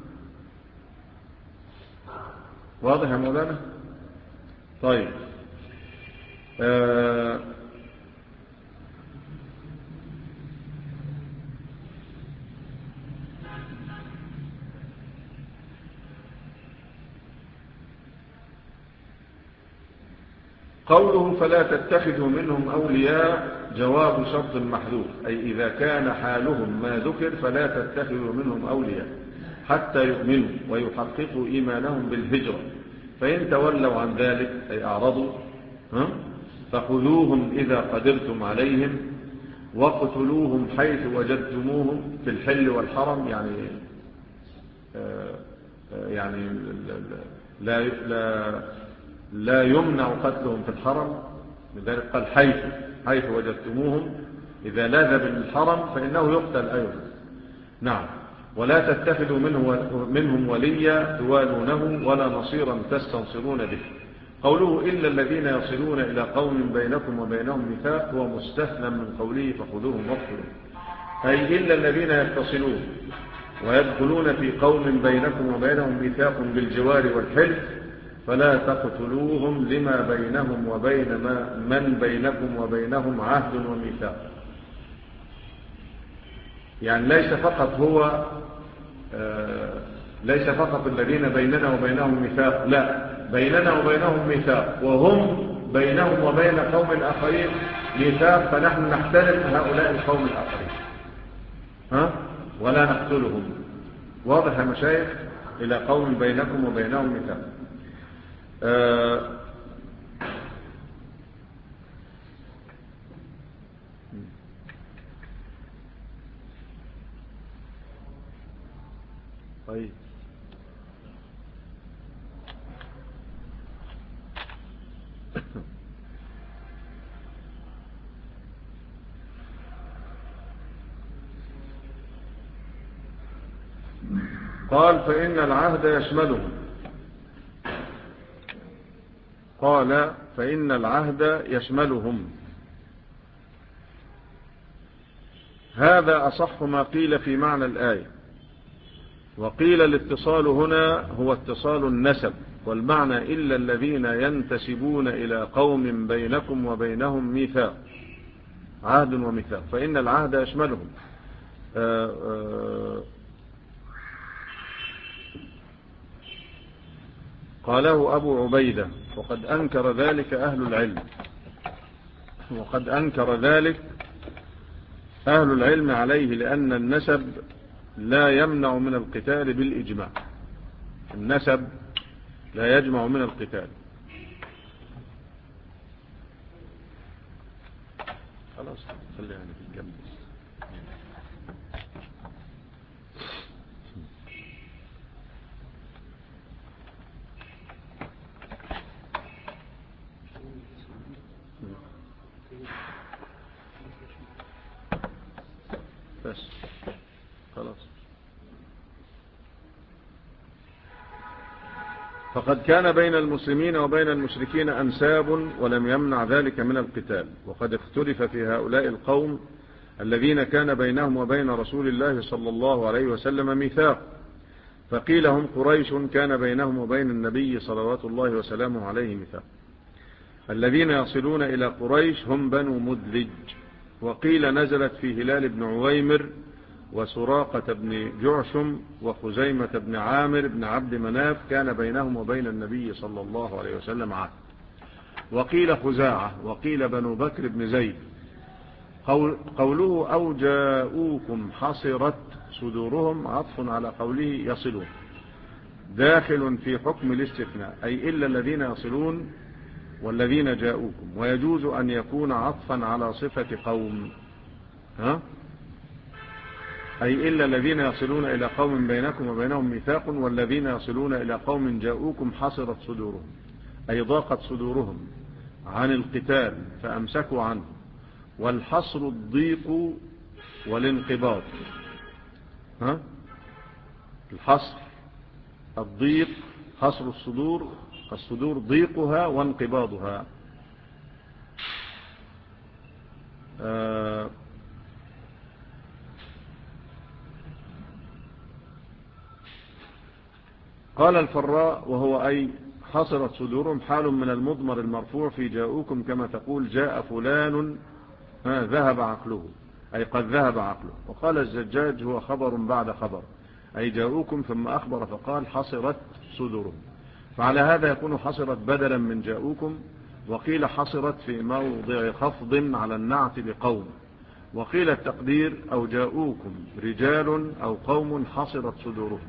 واضح يا مولانا؟ طيب. آه قوله فلا تتخذوا منهم أولياء جواب شرط محذوف، أي إذا كان حالهم ما ذكر فلا تتخذوا منهم أولياء حتى يؤمنوا ويحققوا إيمانهم بالهجرة، فإن تولوا عن ذلك أي أعرضوا فخذوهم إذا قدرتم عليهم واقتلوهم حيث وجدتموهم في الحل والحرم. يعني يعني لا لا لا يمنع قتلهم في الحرم، لذلك قال حيث حيث وجدتموهم، إذا لاذ بالحرم فإنه يقتل أيضا. نعم. ولا تتخذوا منه منهم وليا توالونه ولا نصيرا تستنصرون به. قوله إلا الذين يصلون إلى قوم بينكم وبينهم ميثاق هو مستثنى من قوله فخذوهم واقتلوهم، أي إلا الذين يتصلون ويدخلون في قوم بينكم وبينهم ميثاق بالجوار والحلف فلا تقتلوهم لما بينهم وبين ما من بينكم وبينهم عهد وميثاق. يعني ليس فقط هو آه ليس فقط الذين بيننا وبينهم ميثاق، لا، بيننا وبينهم ميثاق وهم بينهم وبين قوم الآخرين ميثاق، فنحن نحترم هؤلاء القوم الآخرين ها ولا نقتلهم. واضح يا مشايخ؟ إلى قوم بينكم وبينهم ميثاق. آه طيب. قال فإن العهد يشملهم. قال فإن العهد يشملهم، هذا أصح ما قيل في معنى الآية. وقيل الاتصال هنا هو اتصال النسب، والمعنى إلا الذين ينتسبون إلى قوم بينكم وبينهم ميثاق، عهد وميثاق، فإن العهد يشملهم. آآ آآ قاله أبو عبيدة، وقد أنكر ذلك أهل العلم وقد أنكر ذلك أهل العلم عليه، لأن النسب لا يمنع من القتال بالإجماع. النسب لا يجمع من القتال. خلاص خليها يعني في الجنب. بس خلاص. فقد كان بين المسلمين وبين المشركين أنساب ولم يمنع ذلك من القتال، وقد اختلف في هؤلاء القوم الذين كان بينهم وبين رسول الله صلى الله عليه وسلم ميثاق، فقيل هم قريش كان بينهم وبين النبي صلوات الله وسلامه عليه ميثاق. الذين يصلون إلى قريش هم بنو مدلج. وقيل نزلت في هلال بن عويمر وسراقة بن جعشم وخزيمة بن عامر بن عبد مناف كان بينهم وبين النبي صلى الله عليه وسلم عهد. وقيل خزاعة، وقيل بنو بكر بن زيد. قول قوله أو جاءوكم حصرت صدورهم عطف على قوله يصلون، داخل في حكم الاستثناء، أي إلا الذين يصلون والذين جاءوكم، ويجوز أن يكون عطفا على صفة قوم، ها أي إلا الذين يصلون إلى قوم بينكم وبينهم ميثاق والذين يصلون إلى قوم جاءوكم حصرت صدورهم، أي ضاقت صدورهم عن القتال فأمسكوا عنه. والحصر الضيق والانقباض، ها الحصر الضيق، حصر الصدور، الصدور ضيقها وانقباضها. آه قال الفراء وهو أي حصرت صدورهم حال من المضمر المرفوع في جاءوكم كما تقول جاء فلان ذهب عقله، أي قد ذهب عقله. وقال الزجاج هو خبر بعد خبر، أي جاءوكم ثم أخبر فقال حصرت صدورهم. فعلى هذا يكون حصرت بدلا من جاءوكم، وقيل حصرت في موضع خفض على النعت لقوم، وقيل التقدير أو جاءوكم رجال أو قوم حصرت صدورهم.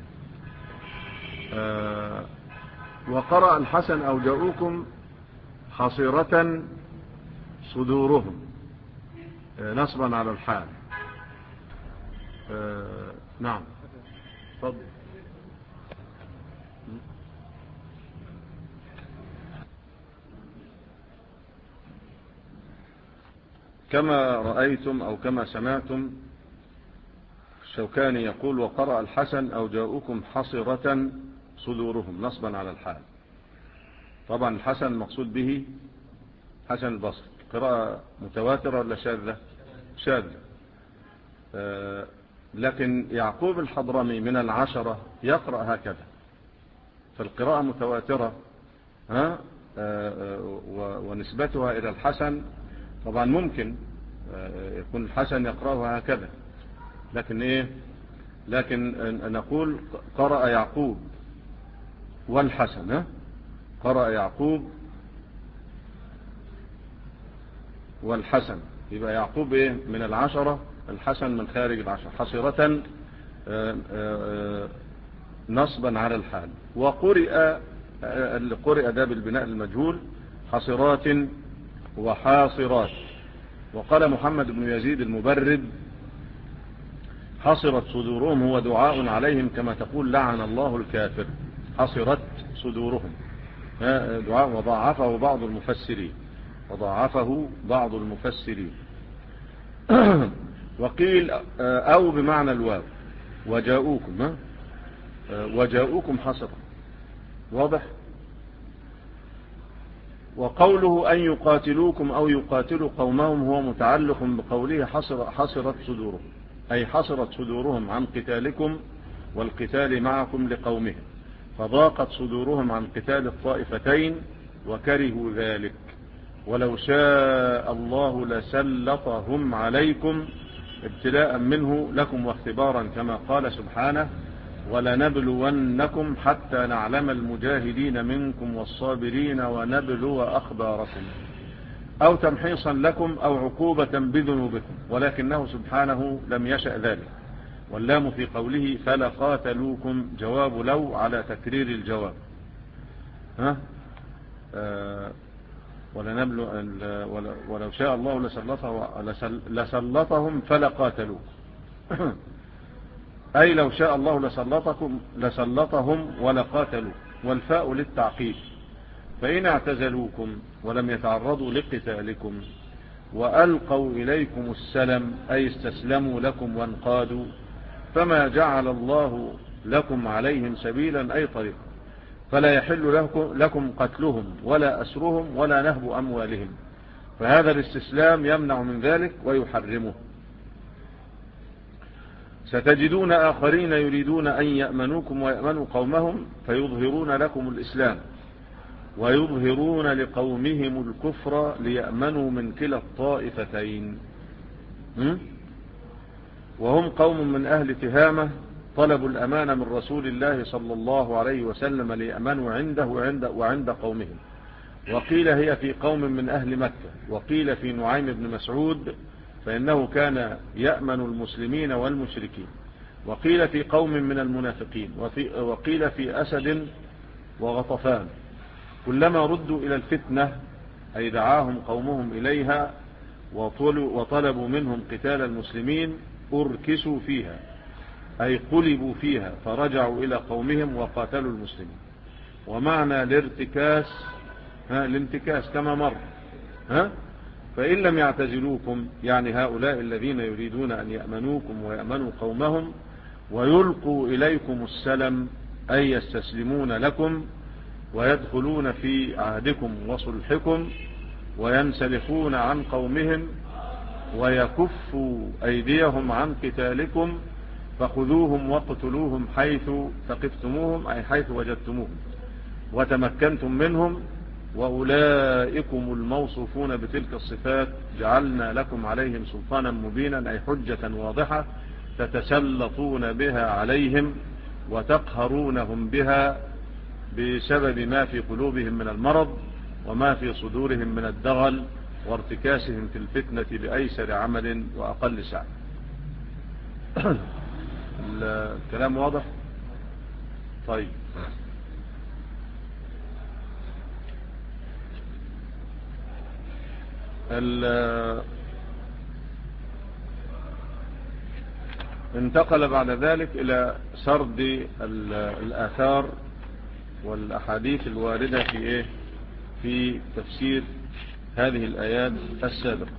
آه وقرأ الحسن أو جاءوكم حصرة صدورهم آه نصبا على الحال. آه نعم فضل. كما رأيتم أو كما سمعتم الشوكاني يقول وقرأ الحسن أو جاءوكم حصرة صدورهم نصبا على الحال. طبعا الحسن مقصود به حسن البصري. قراءة متواترة ولا شاذة؟ شاذة. آه لكن يعقوب الحضرمي من العشرة يقرأ هكذا، فالقراءة متواترة ها آه ونسبتها إلى الحسن. طبعا ممكن آه يكون الحسن يقرأها هكذا، لكن إيه لكن نقول قرأ يعقوب والحسن. ها قرأ يعقوب والحسن، يبقى يعقوب إيه من العشرة، الحسن من خارج العشرة. حصرة نصبا على الحال. وقرئ اللي قرئ ده بالبناء المجهول حصرات وحاصرات. وقال محمد بن يزيد المبرد حصرت صدورهم هو دعاء عليهم كما تقول لعن الله الكافر. حصرت صدورهم دعاء. وضاعفه بعض المفسرين وضاعفه بعض المفسرين وقيل أو بمعنى الواو وجاءوكم وجاءوكم حصرا. واضح. وقوله أن يقاتلوكم أو يقاتلوا قومهم هو متعلق بقوله حصر حصرت صدورهم، أي حصرت صدورهم عن قتالكم والقتال معكم لقومهم، فضاقت صدورهم عن قتال الطائفتين وكرهوا ذلك. ولو شاء الله لسلطهم عليكم ابتلاء منه لكم واختبارا كما قال سبحانه ولنبلونكم حتى نعلم المجاهدين منكم والصابرين ونبلو أخباركم، أو تمحيصا لكم أو عقوبة بذنوبكم، ولكنه سبحانه لم يشأ ذلك. واللام في قوله فلقاتلوكم جواب لو على تكرير الجواب. ها آه ولنبلو ولو شاء الله لسلطه لسلطهم فلقاتلوكم أي لو شاء الله لسلطكم لسلطهم ولقاتلوا. والفاء للتعقيب. فإن اعتزلوكم ولم يتعرضوا لقتالكم وألقوا إليكم السلم أي استسلموا لكم وانقادوا فما جعل الله لكم عليهم سبيلا أي طريق، فلا يحل لكم قتلهم ولا أسرهم ولا نهب أموالهم، فهذا الاستسلام يمنع من ذلك ويحرمه. ستجدون آخرين يريدون أن يأمنوكم ويأمنوا قومهم فيظهرون لكم الإسلام ويظهرون لقومهم الكفر ليأمنوا من كلا الطائفتين. وهم قوم من أهل تهامة طلبوا الأمان من رسول الله صلى الله عليه وسلم ليأمنوا عنده وعند, وعند قومهم. وقيل هي في قوم من أهل مكة، وقيل في نعيم بن مسعود فإنه كان يأمن المسلمين والمشركين، وقيل في قوم من المنافقين، وقيل في أسد وغطفان. كلما ردوا إلى الفتنة أي دعاهم قومهم إليها وطلبوا منهم قتال المسلمين أركسوا فيها أي قلبوا فيها فرجعوا إلى قومهم وقاتلوا المسلمين. ومعنى الارتكاس ها الانتكاس كما مر. ها فإن لم يعتزلوكم يعني هؤلاء الذين يريدون أن يأمنوكم ويأمنوا قومهم ويلقوا إليكم السلم أي يستسلمون لكم ويدخلون في عهدكم وصلحكم وينسلخون عن قومهم ويكفوا أيديهم عن قتالكم فخذوهم واقتلوهم حيث ثقفتموهم أي حيث وجدتموهم وتمكنتم منهم وأولئكم الموصوفون بتلك الصفات جعلنا لكم عليهم سلطانا مبينا أي حجة واضحة تتسلطون بها عليهم وتقهرونهم بها بسبب ما في قلوبهم من المرض وما في صدورهم من الدغل وارتكاسهم في الفتنة بأيسر عمل وأقل سعي. الكلام واضح؟ طيب انتقل بعد ذلك إلى سرد الآثار والأحاديث الواردة في إيه؟ في تفسير هذه الآيات السابقة.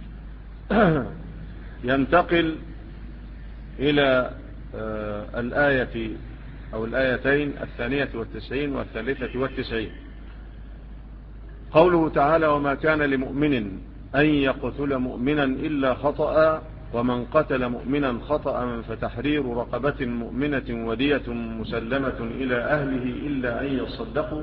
ينتقل إلى الآية أو الآيتين الثانية والتسعين والثالثة والتسعين. قوله تعالى: وما كان لمؤمن أن يقتل مؤمنا إلا خطأ ومن قتل مؤمنا خطأ فتحرير رقبة مؤمنة ودية مسلمة إلى أهله إلا أن يصدقوا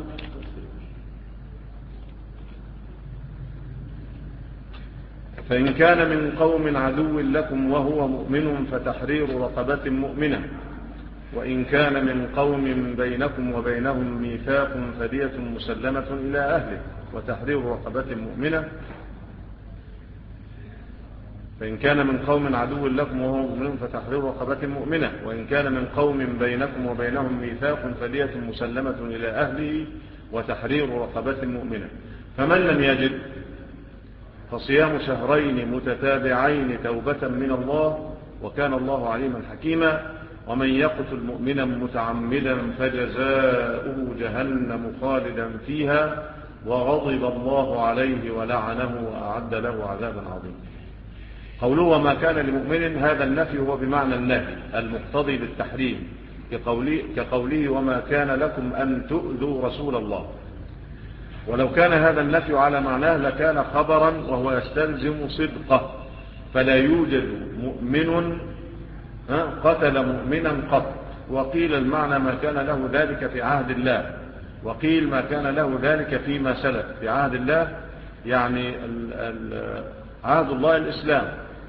فإن كان من قوم عدو لكم وهو مؤمن فتحرير رقبة مؤمنة وإن كان من قوم بينكم وبينهم ميثاق فدية مسلمة إلى أهله وتحرير رقبة مؤمنة فإن كان من قوم عدو لكم وهو مؤمن فتحرير رقبة مؤمنة وإن كان من قوم بينكم وبينهم ميثاق فدية مسلمة إلى أهله وتحرير رقبة مؤمنة. فمن لم يجد فصيام شهرين متتابعين توبة من الله وكان الله عليما حكيما. ومن يقتل مؤمنا متعمدا فجزاؤه جهنم خالدا فيها وغضب الله عليه ولعنه وأعد له عذابا عظيما. قوله وما كان لمؤمن هذا النفي هو بمعنى النهي المقتضي بالتحريم كقوله, كقوله وما كان لكم أن تؤذوا رسول الله. ولو كان هذا النفي على معناه لكان خبرا وهو يستلزم صدقه فلا يوجد مؤمن قتل مؤمنا قط. وقيل المعنى ما كان له ذلك في عهد الله وقيل ما كان له ذلك فيما سلف. في عهد الله يعني ال ال عهد الله الإسلام.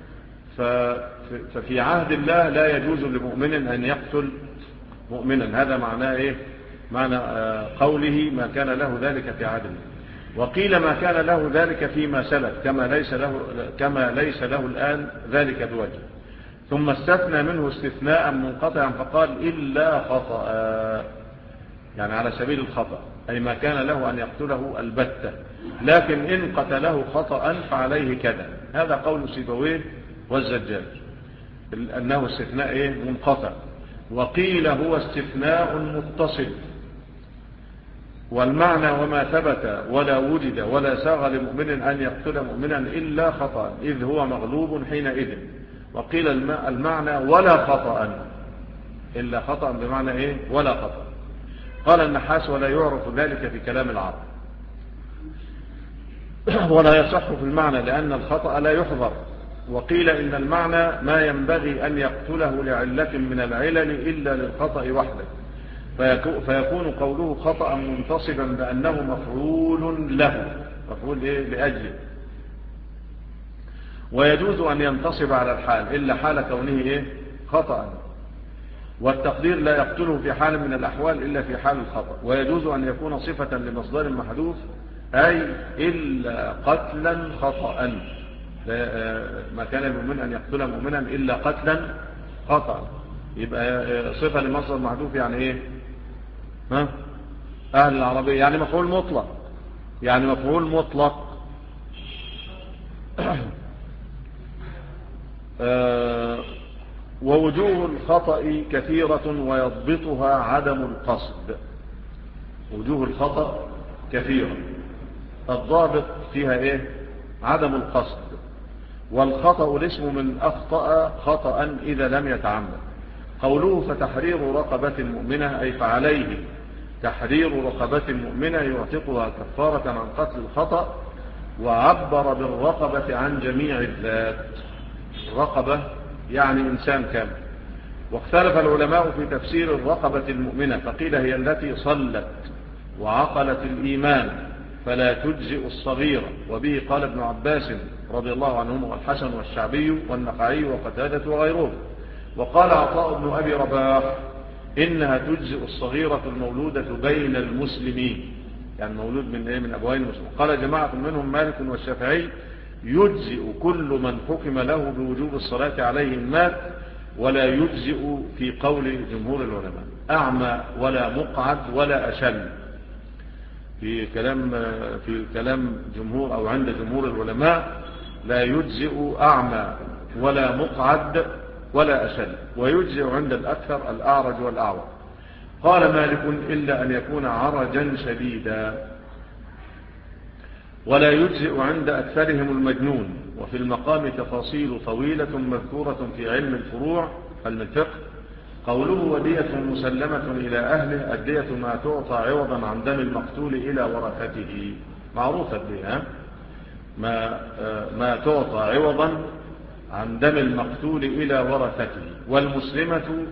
ففي عهد الله لا يجوز لمؤمن أن يقتل مؤمنا. هذا معناه إيه؟ معنى قوله ما كان له ذلك في عهد الله. وقيل ما كان له ذلك فيما سلف كما ليس له, كما ليس له الآن ذلك بوجه. ثم استثنى منه استثناء منقطعا فقال إلا خطأ يعني على سبيل الخطأ أي ما كان له أن يقتله البتة لكن إن قتله خطأ فعليه كذا. هذا قول سيبويه والزجاج أنه استثناء إيه؟ منقطع. وقيل هو استثناء متصل والمعنى وما ثبت ولا وجد ولا ساغ لمؤمن أن يقتل مؤمنا إلا خطأ إذ هو مغلوب حينئذ. وقيل المعنى ولا خطأ إلا خطأ بمعنى إيه؟ ولا خطأ. قال النحاس ولا يعرف ذلك في كلام العرب ولا يصح في المعنى لأن الخطأ لا يحضر. وقيل إن المعنى ما ينبغي أن يقتله لعلة من العلل إلا للخطأ وحده فيكون قوله خطأ منتصبا بأنه مفعول له مفعول إيه؟ لأجله. ويجوز أن ينتصب على الحال إلا حال كونه إيه؟ خطأ. والتقدير لا يقتله في حال من الأحوال إلا في حال الخطأ. ويجوز أن يكون صفة لمصدر محذوف أي إلا قتلا خطأ ما كان المؤمن أن يقتل مؤمنا إلا قتلا خطأ. يبقى صفة لمصدر محذوف يعني إيه؟ ها؟ أهل العربية يعني مفعول مطلق يعني مفعول مطلق. آه ووجوه الخطأ كثيرة ويضبطها عدم القصد. وجوه الخطأ كثيرة الضابط فيها إيه؟ عدم القصد. والخطأ الاسم من أخطأ خطأ إذا لم يتعمد. قوله فتحرير رقبة مؤمنة أي فعليه تحرير رقبة مؤمنة يعتقها كفارة عن قتل الخطأ، وعبر بالرقبة عن جميع الذات، رقبة يعني إنسان كامل. واختلف العلماء في تفسير الرقبة المؤمنة، فقيل هي التي صلت وعقلت الإيمان فلا تجزئ الصغيرة، وبه قال ابن عباس رضي الله عنهما والحسن والشعبي والنخعي وقتادة وغيرهم. وقال عطاء بن أبي رباح إنها تجزئ الصغيرة المولودة بين المسلمين، يعني مولود من إيه؟ من أبوين المسلمين. قال جماعة منهم مالك والشافعي يجزئ كل من حكم له بوجوب الصلاة عليه مات، ولا يجزئ في قول جمهور العلماء أعمى ولا مقعد ولا أشل. في كلام في كلام جمهور أو عند جمهور العلماء لا يجزئ أعمى ولا مقعد ولا أشل، ويجزئ عند الأكثر الأعرج والأعور. قال مالك إلا أن يكون عرجا شديدا، ولا يجزئ عند أكثرهم المجنون. وفي المقام تفاصيل طويلة مذكورة في علم الفروع علم الفقه. قوله ودية مسلمة إلى أهله، الدية ما تعطى عوضا عن دم المقتول إلى ورثته، معروفة الدية ما, ما تعطى عوضا عن دم المقتول إلى ورثته. والمسلمة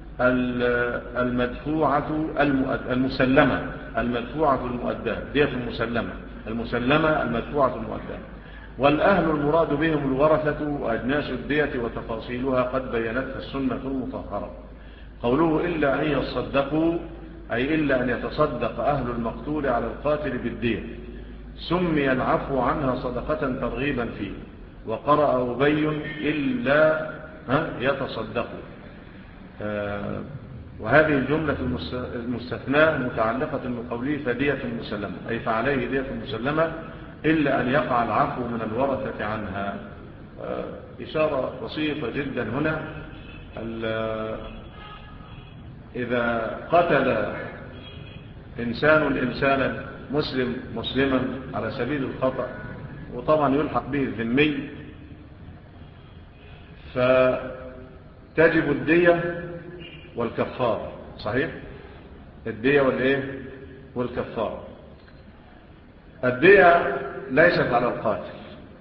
المدفوعة المسلمة المدفوعة المؤداة، دية المسلمة المسلمة المدفوعة المؤداة. والأهل المراد بهم الورثة، وأجناس الدية وتفاصيلها قد بينتها السنة المطهرة. قوله إلا أن يصدقوا أي إلا أن يتصدق أهل المقتول على القاتل بالدية، سمي العفو عنها صدقة ترغيبا فيه. وقرأ أبي إلا يتصدقوا، آه وهذه الجملة المستثناة متعلقة بقوله فدية مسلمة أي فعليه دية مسلمة إلا أن يقع العفو من الورثة عنها. آه إشارة بسيطة جدا هنا، إذا قتل إنسان إنسانا مسلم مسلما على سبيل الخطأ، وطبعا يلحق به الذمي، فتجب الدية والكفار. صحيح؟ الدية والإيه؟ والكفار. الدية ليست على القاتل،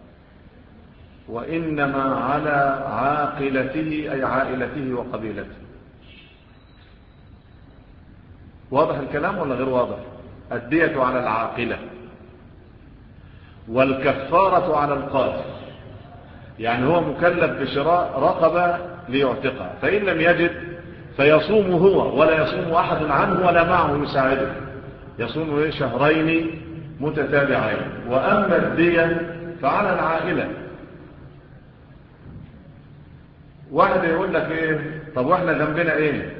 وإنما على عاقلته أي عائلته وقبيلته. واضح الكلام ولا غير واضح؟ الدية على العاقلة، والكفارة على القاتل. يعني هو مكلف بشراء رقبة ليعتقها، فإن لم يجد فيصوم هو ولا يصوم أحد عنه ولا معه يساعده، يصوم شهرين متتابعين. وأما الدية فعلى العائلة. واحد يقول لك إيه؟ طب وإحنا ذنبنا إيه؟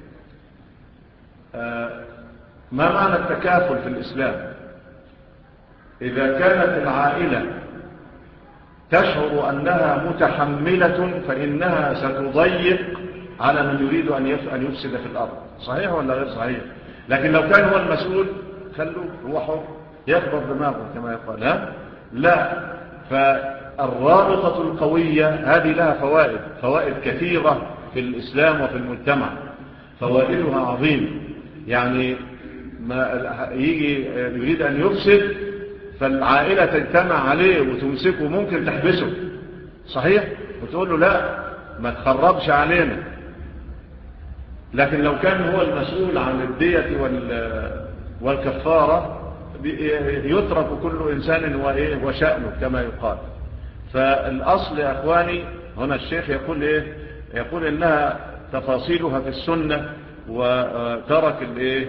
آه ما معنى التكافل في الإسلام؟ إذا كانت العائلة تشعر أنها متحملة فإنها ستضيق على من يريد أن يفسد في الأرض. صحيح ولا غير صحيح؟ لكن لو كان هو المسؤول خلوه هو حر يكبر دماغه كما يقال. لا, لا. فالرابطة القوية هذه لها فوائد فوائد كثيرة في الإسلام وفي المجتمع، فوائدها عظيمة. يعني ما يجي يريد أن يفسد فالعائلة تجتمع عليه وتمسكه، ممكن تحبسه. صحيح؟ وتقول له لا ما تخربش علينا. لكن لو كان هو المسؤول عن الدية والكفارة يترك كل إنسان وشأنه كما يقال. فالأصل يا أخواني هنا الشيخ يقول إيه؟ يقول إنها تفاصيلها في السنة، وترك الإيه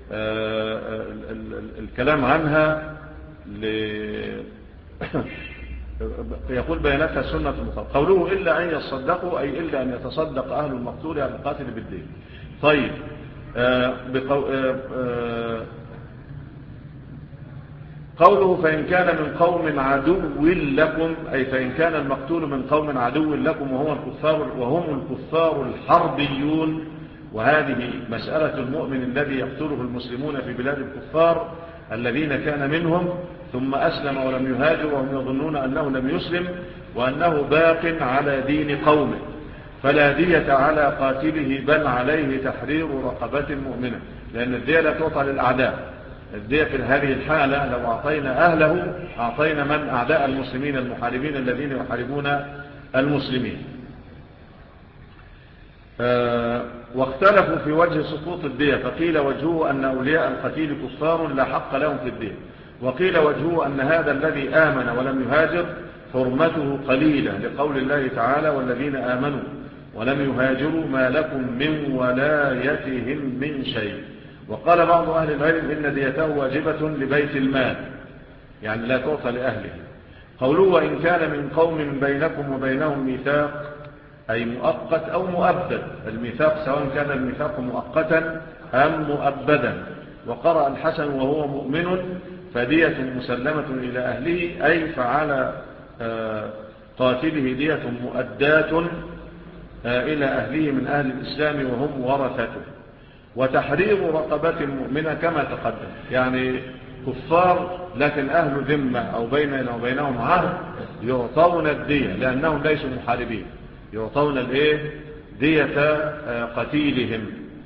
الكلام عنها ل... يقول بياناتها السنة المطلقة. قوله إلا أن يصدقوا أي إلا أن يتصدق أهل المقتول على القاتل بالدين. طيب آه بقو... آه آه قوله فإن كان من قوم عدو لكم أي فإن كان المقتول من قوم عدو لكم وهو الكفار وهم الكفار الحربيون. وهذه مسألة المؤمن الذي يقتله المسلمون في بلاد الكفار الذين كان منهم ثم أسلم ولم يهاجر وهم يظنون أنه لم يسلم وأنه باق على دين قومه. فلا دية على قاتله بل عليه تحرير رقبة مؤمنة، لأن الدية لا تعطى للأعداء. الدية في هذه الحالة لو أعطينا أهله أعطينا من أعداء المسلمين المحاربين الذين يحاربون المسلمين. أه واختلفوا في وجه سقوط الدية، فقيل وجهه أن أولياء القتيل كفار لا حق لهم في الدية، وقيل وجهه أن هذا الذي آمن ولم يهاجر حرمته قليلة، لقول الله تعالى والذين آمنوا ولم يهاجروا ما لكم من ولايتهم من شيء. وقال بعض أهل العلم إن ديته واجبة لبيت المال، يعني لا تعطى لأهله. قوله وإن كان من قوم بينكم وبينهم ميثاق أي مؤقت أو مؤبد، الميثاق سواء كان الميثاق مؤقتا أم مؤبدا. وقرأ الحسن وهو مؤمن فدية مسلمة إلى أهله، أي فعلى قاتله دية مؤداة إلى أهله من أهل الإسلام وهم ورثته. وتحرير رقبة مؤمنة كما تقدم، يعني كفار لكن أهل ذمة أو بيننا وبينهم عهد يعطون الدية لأنهم ليسوا محاربين، يعطون الايه دية قتيلهم.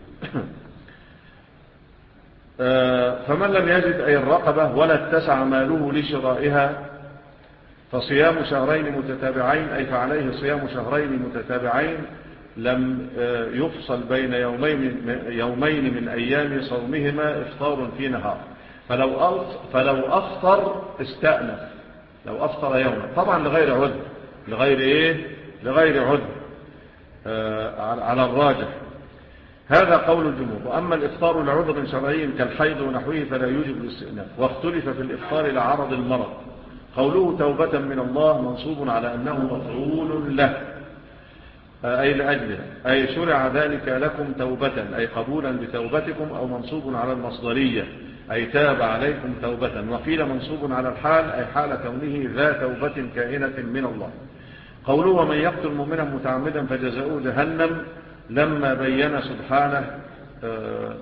فمن لم يجد أي الرقبة ولا اتسع ماله لشرائها فصيام شهرين متتابعين، أي فعليه صيام شهرين متتابعين لم يفصل بين يومين, يومين من أيام صومهما إفطار في نهار. فلو فلو أفطر استأنف، لو أفطر يوما طبعا لغير عذر، لغير إيه لغير عذر آه على الراجح. هذا قول الجمهور. وأما الإفطار لعذر شرعي كالحيض ونحوه فلا يوجب الاستئناف. واختلف في الإفطار لعرض المرض. قوله توبة من الله منصوب على أنه مفعول له أي لأجله، أي شرع ذلك لكم توبة أي قبولا بتوبتكم، أو منصوب على المصدرية أي تاب عليكم توبة. وقيل منصوب على الحال أي حال كونه ذا توبة كائنة من الله. قوله ومن يقتل مؤمنا متعمدا فجزاؤه جهنم لما بين سبحانه آه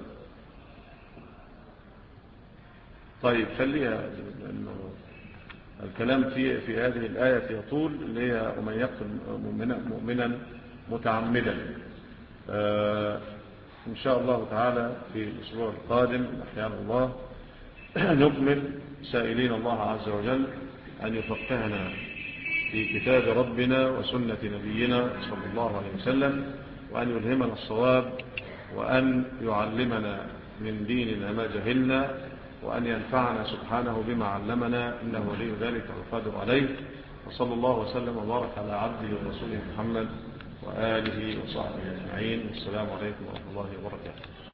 طيب خليها لأنه الكلام في في هذه الآية يطول، اللي هي ومن يقتل مؤمنا, مؤمنا متعمدا. آه إن شاء الله تعالى في الأسبوع القادم أحيانا الله نكمل سائلين الله عز وجل أن يفقهنا في كتاب ربنا وسنة نبينا صلى الله عليه وسلم، وأن يلهمنا الصواب، وأن يعلمنا من ديننا ما جهلنا، وأن ينفعنا سبحانه بما علمنا إنه ولي ذلك والقادر عليه. وصلى الله وسلم وبارك على عبده ورسوله محمد وآله وصحبه أجمعين. والسلام عليكم ورحمة الله وبركاته.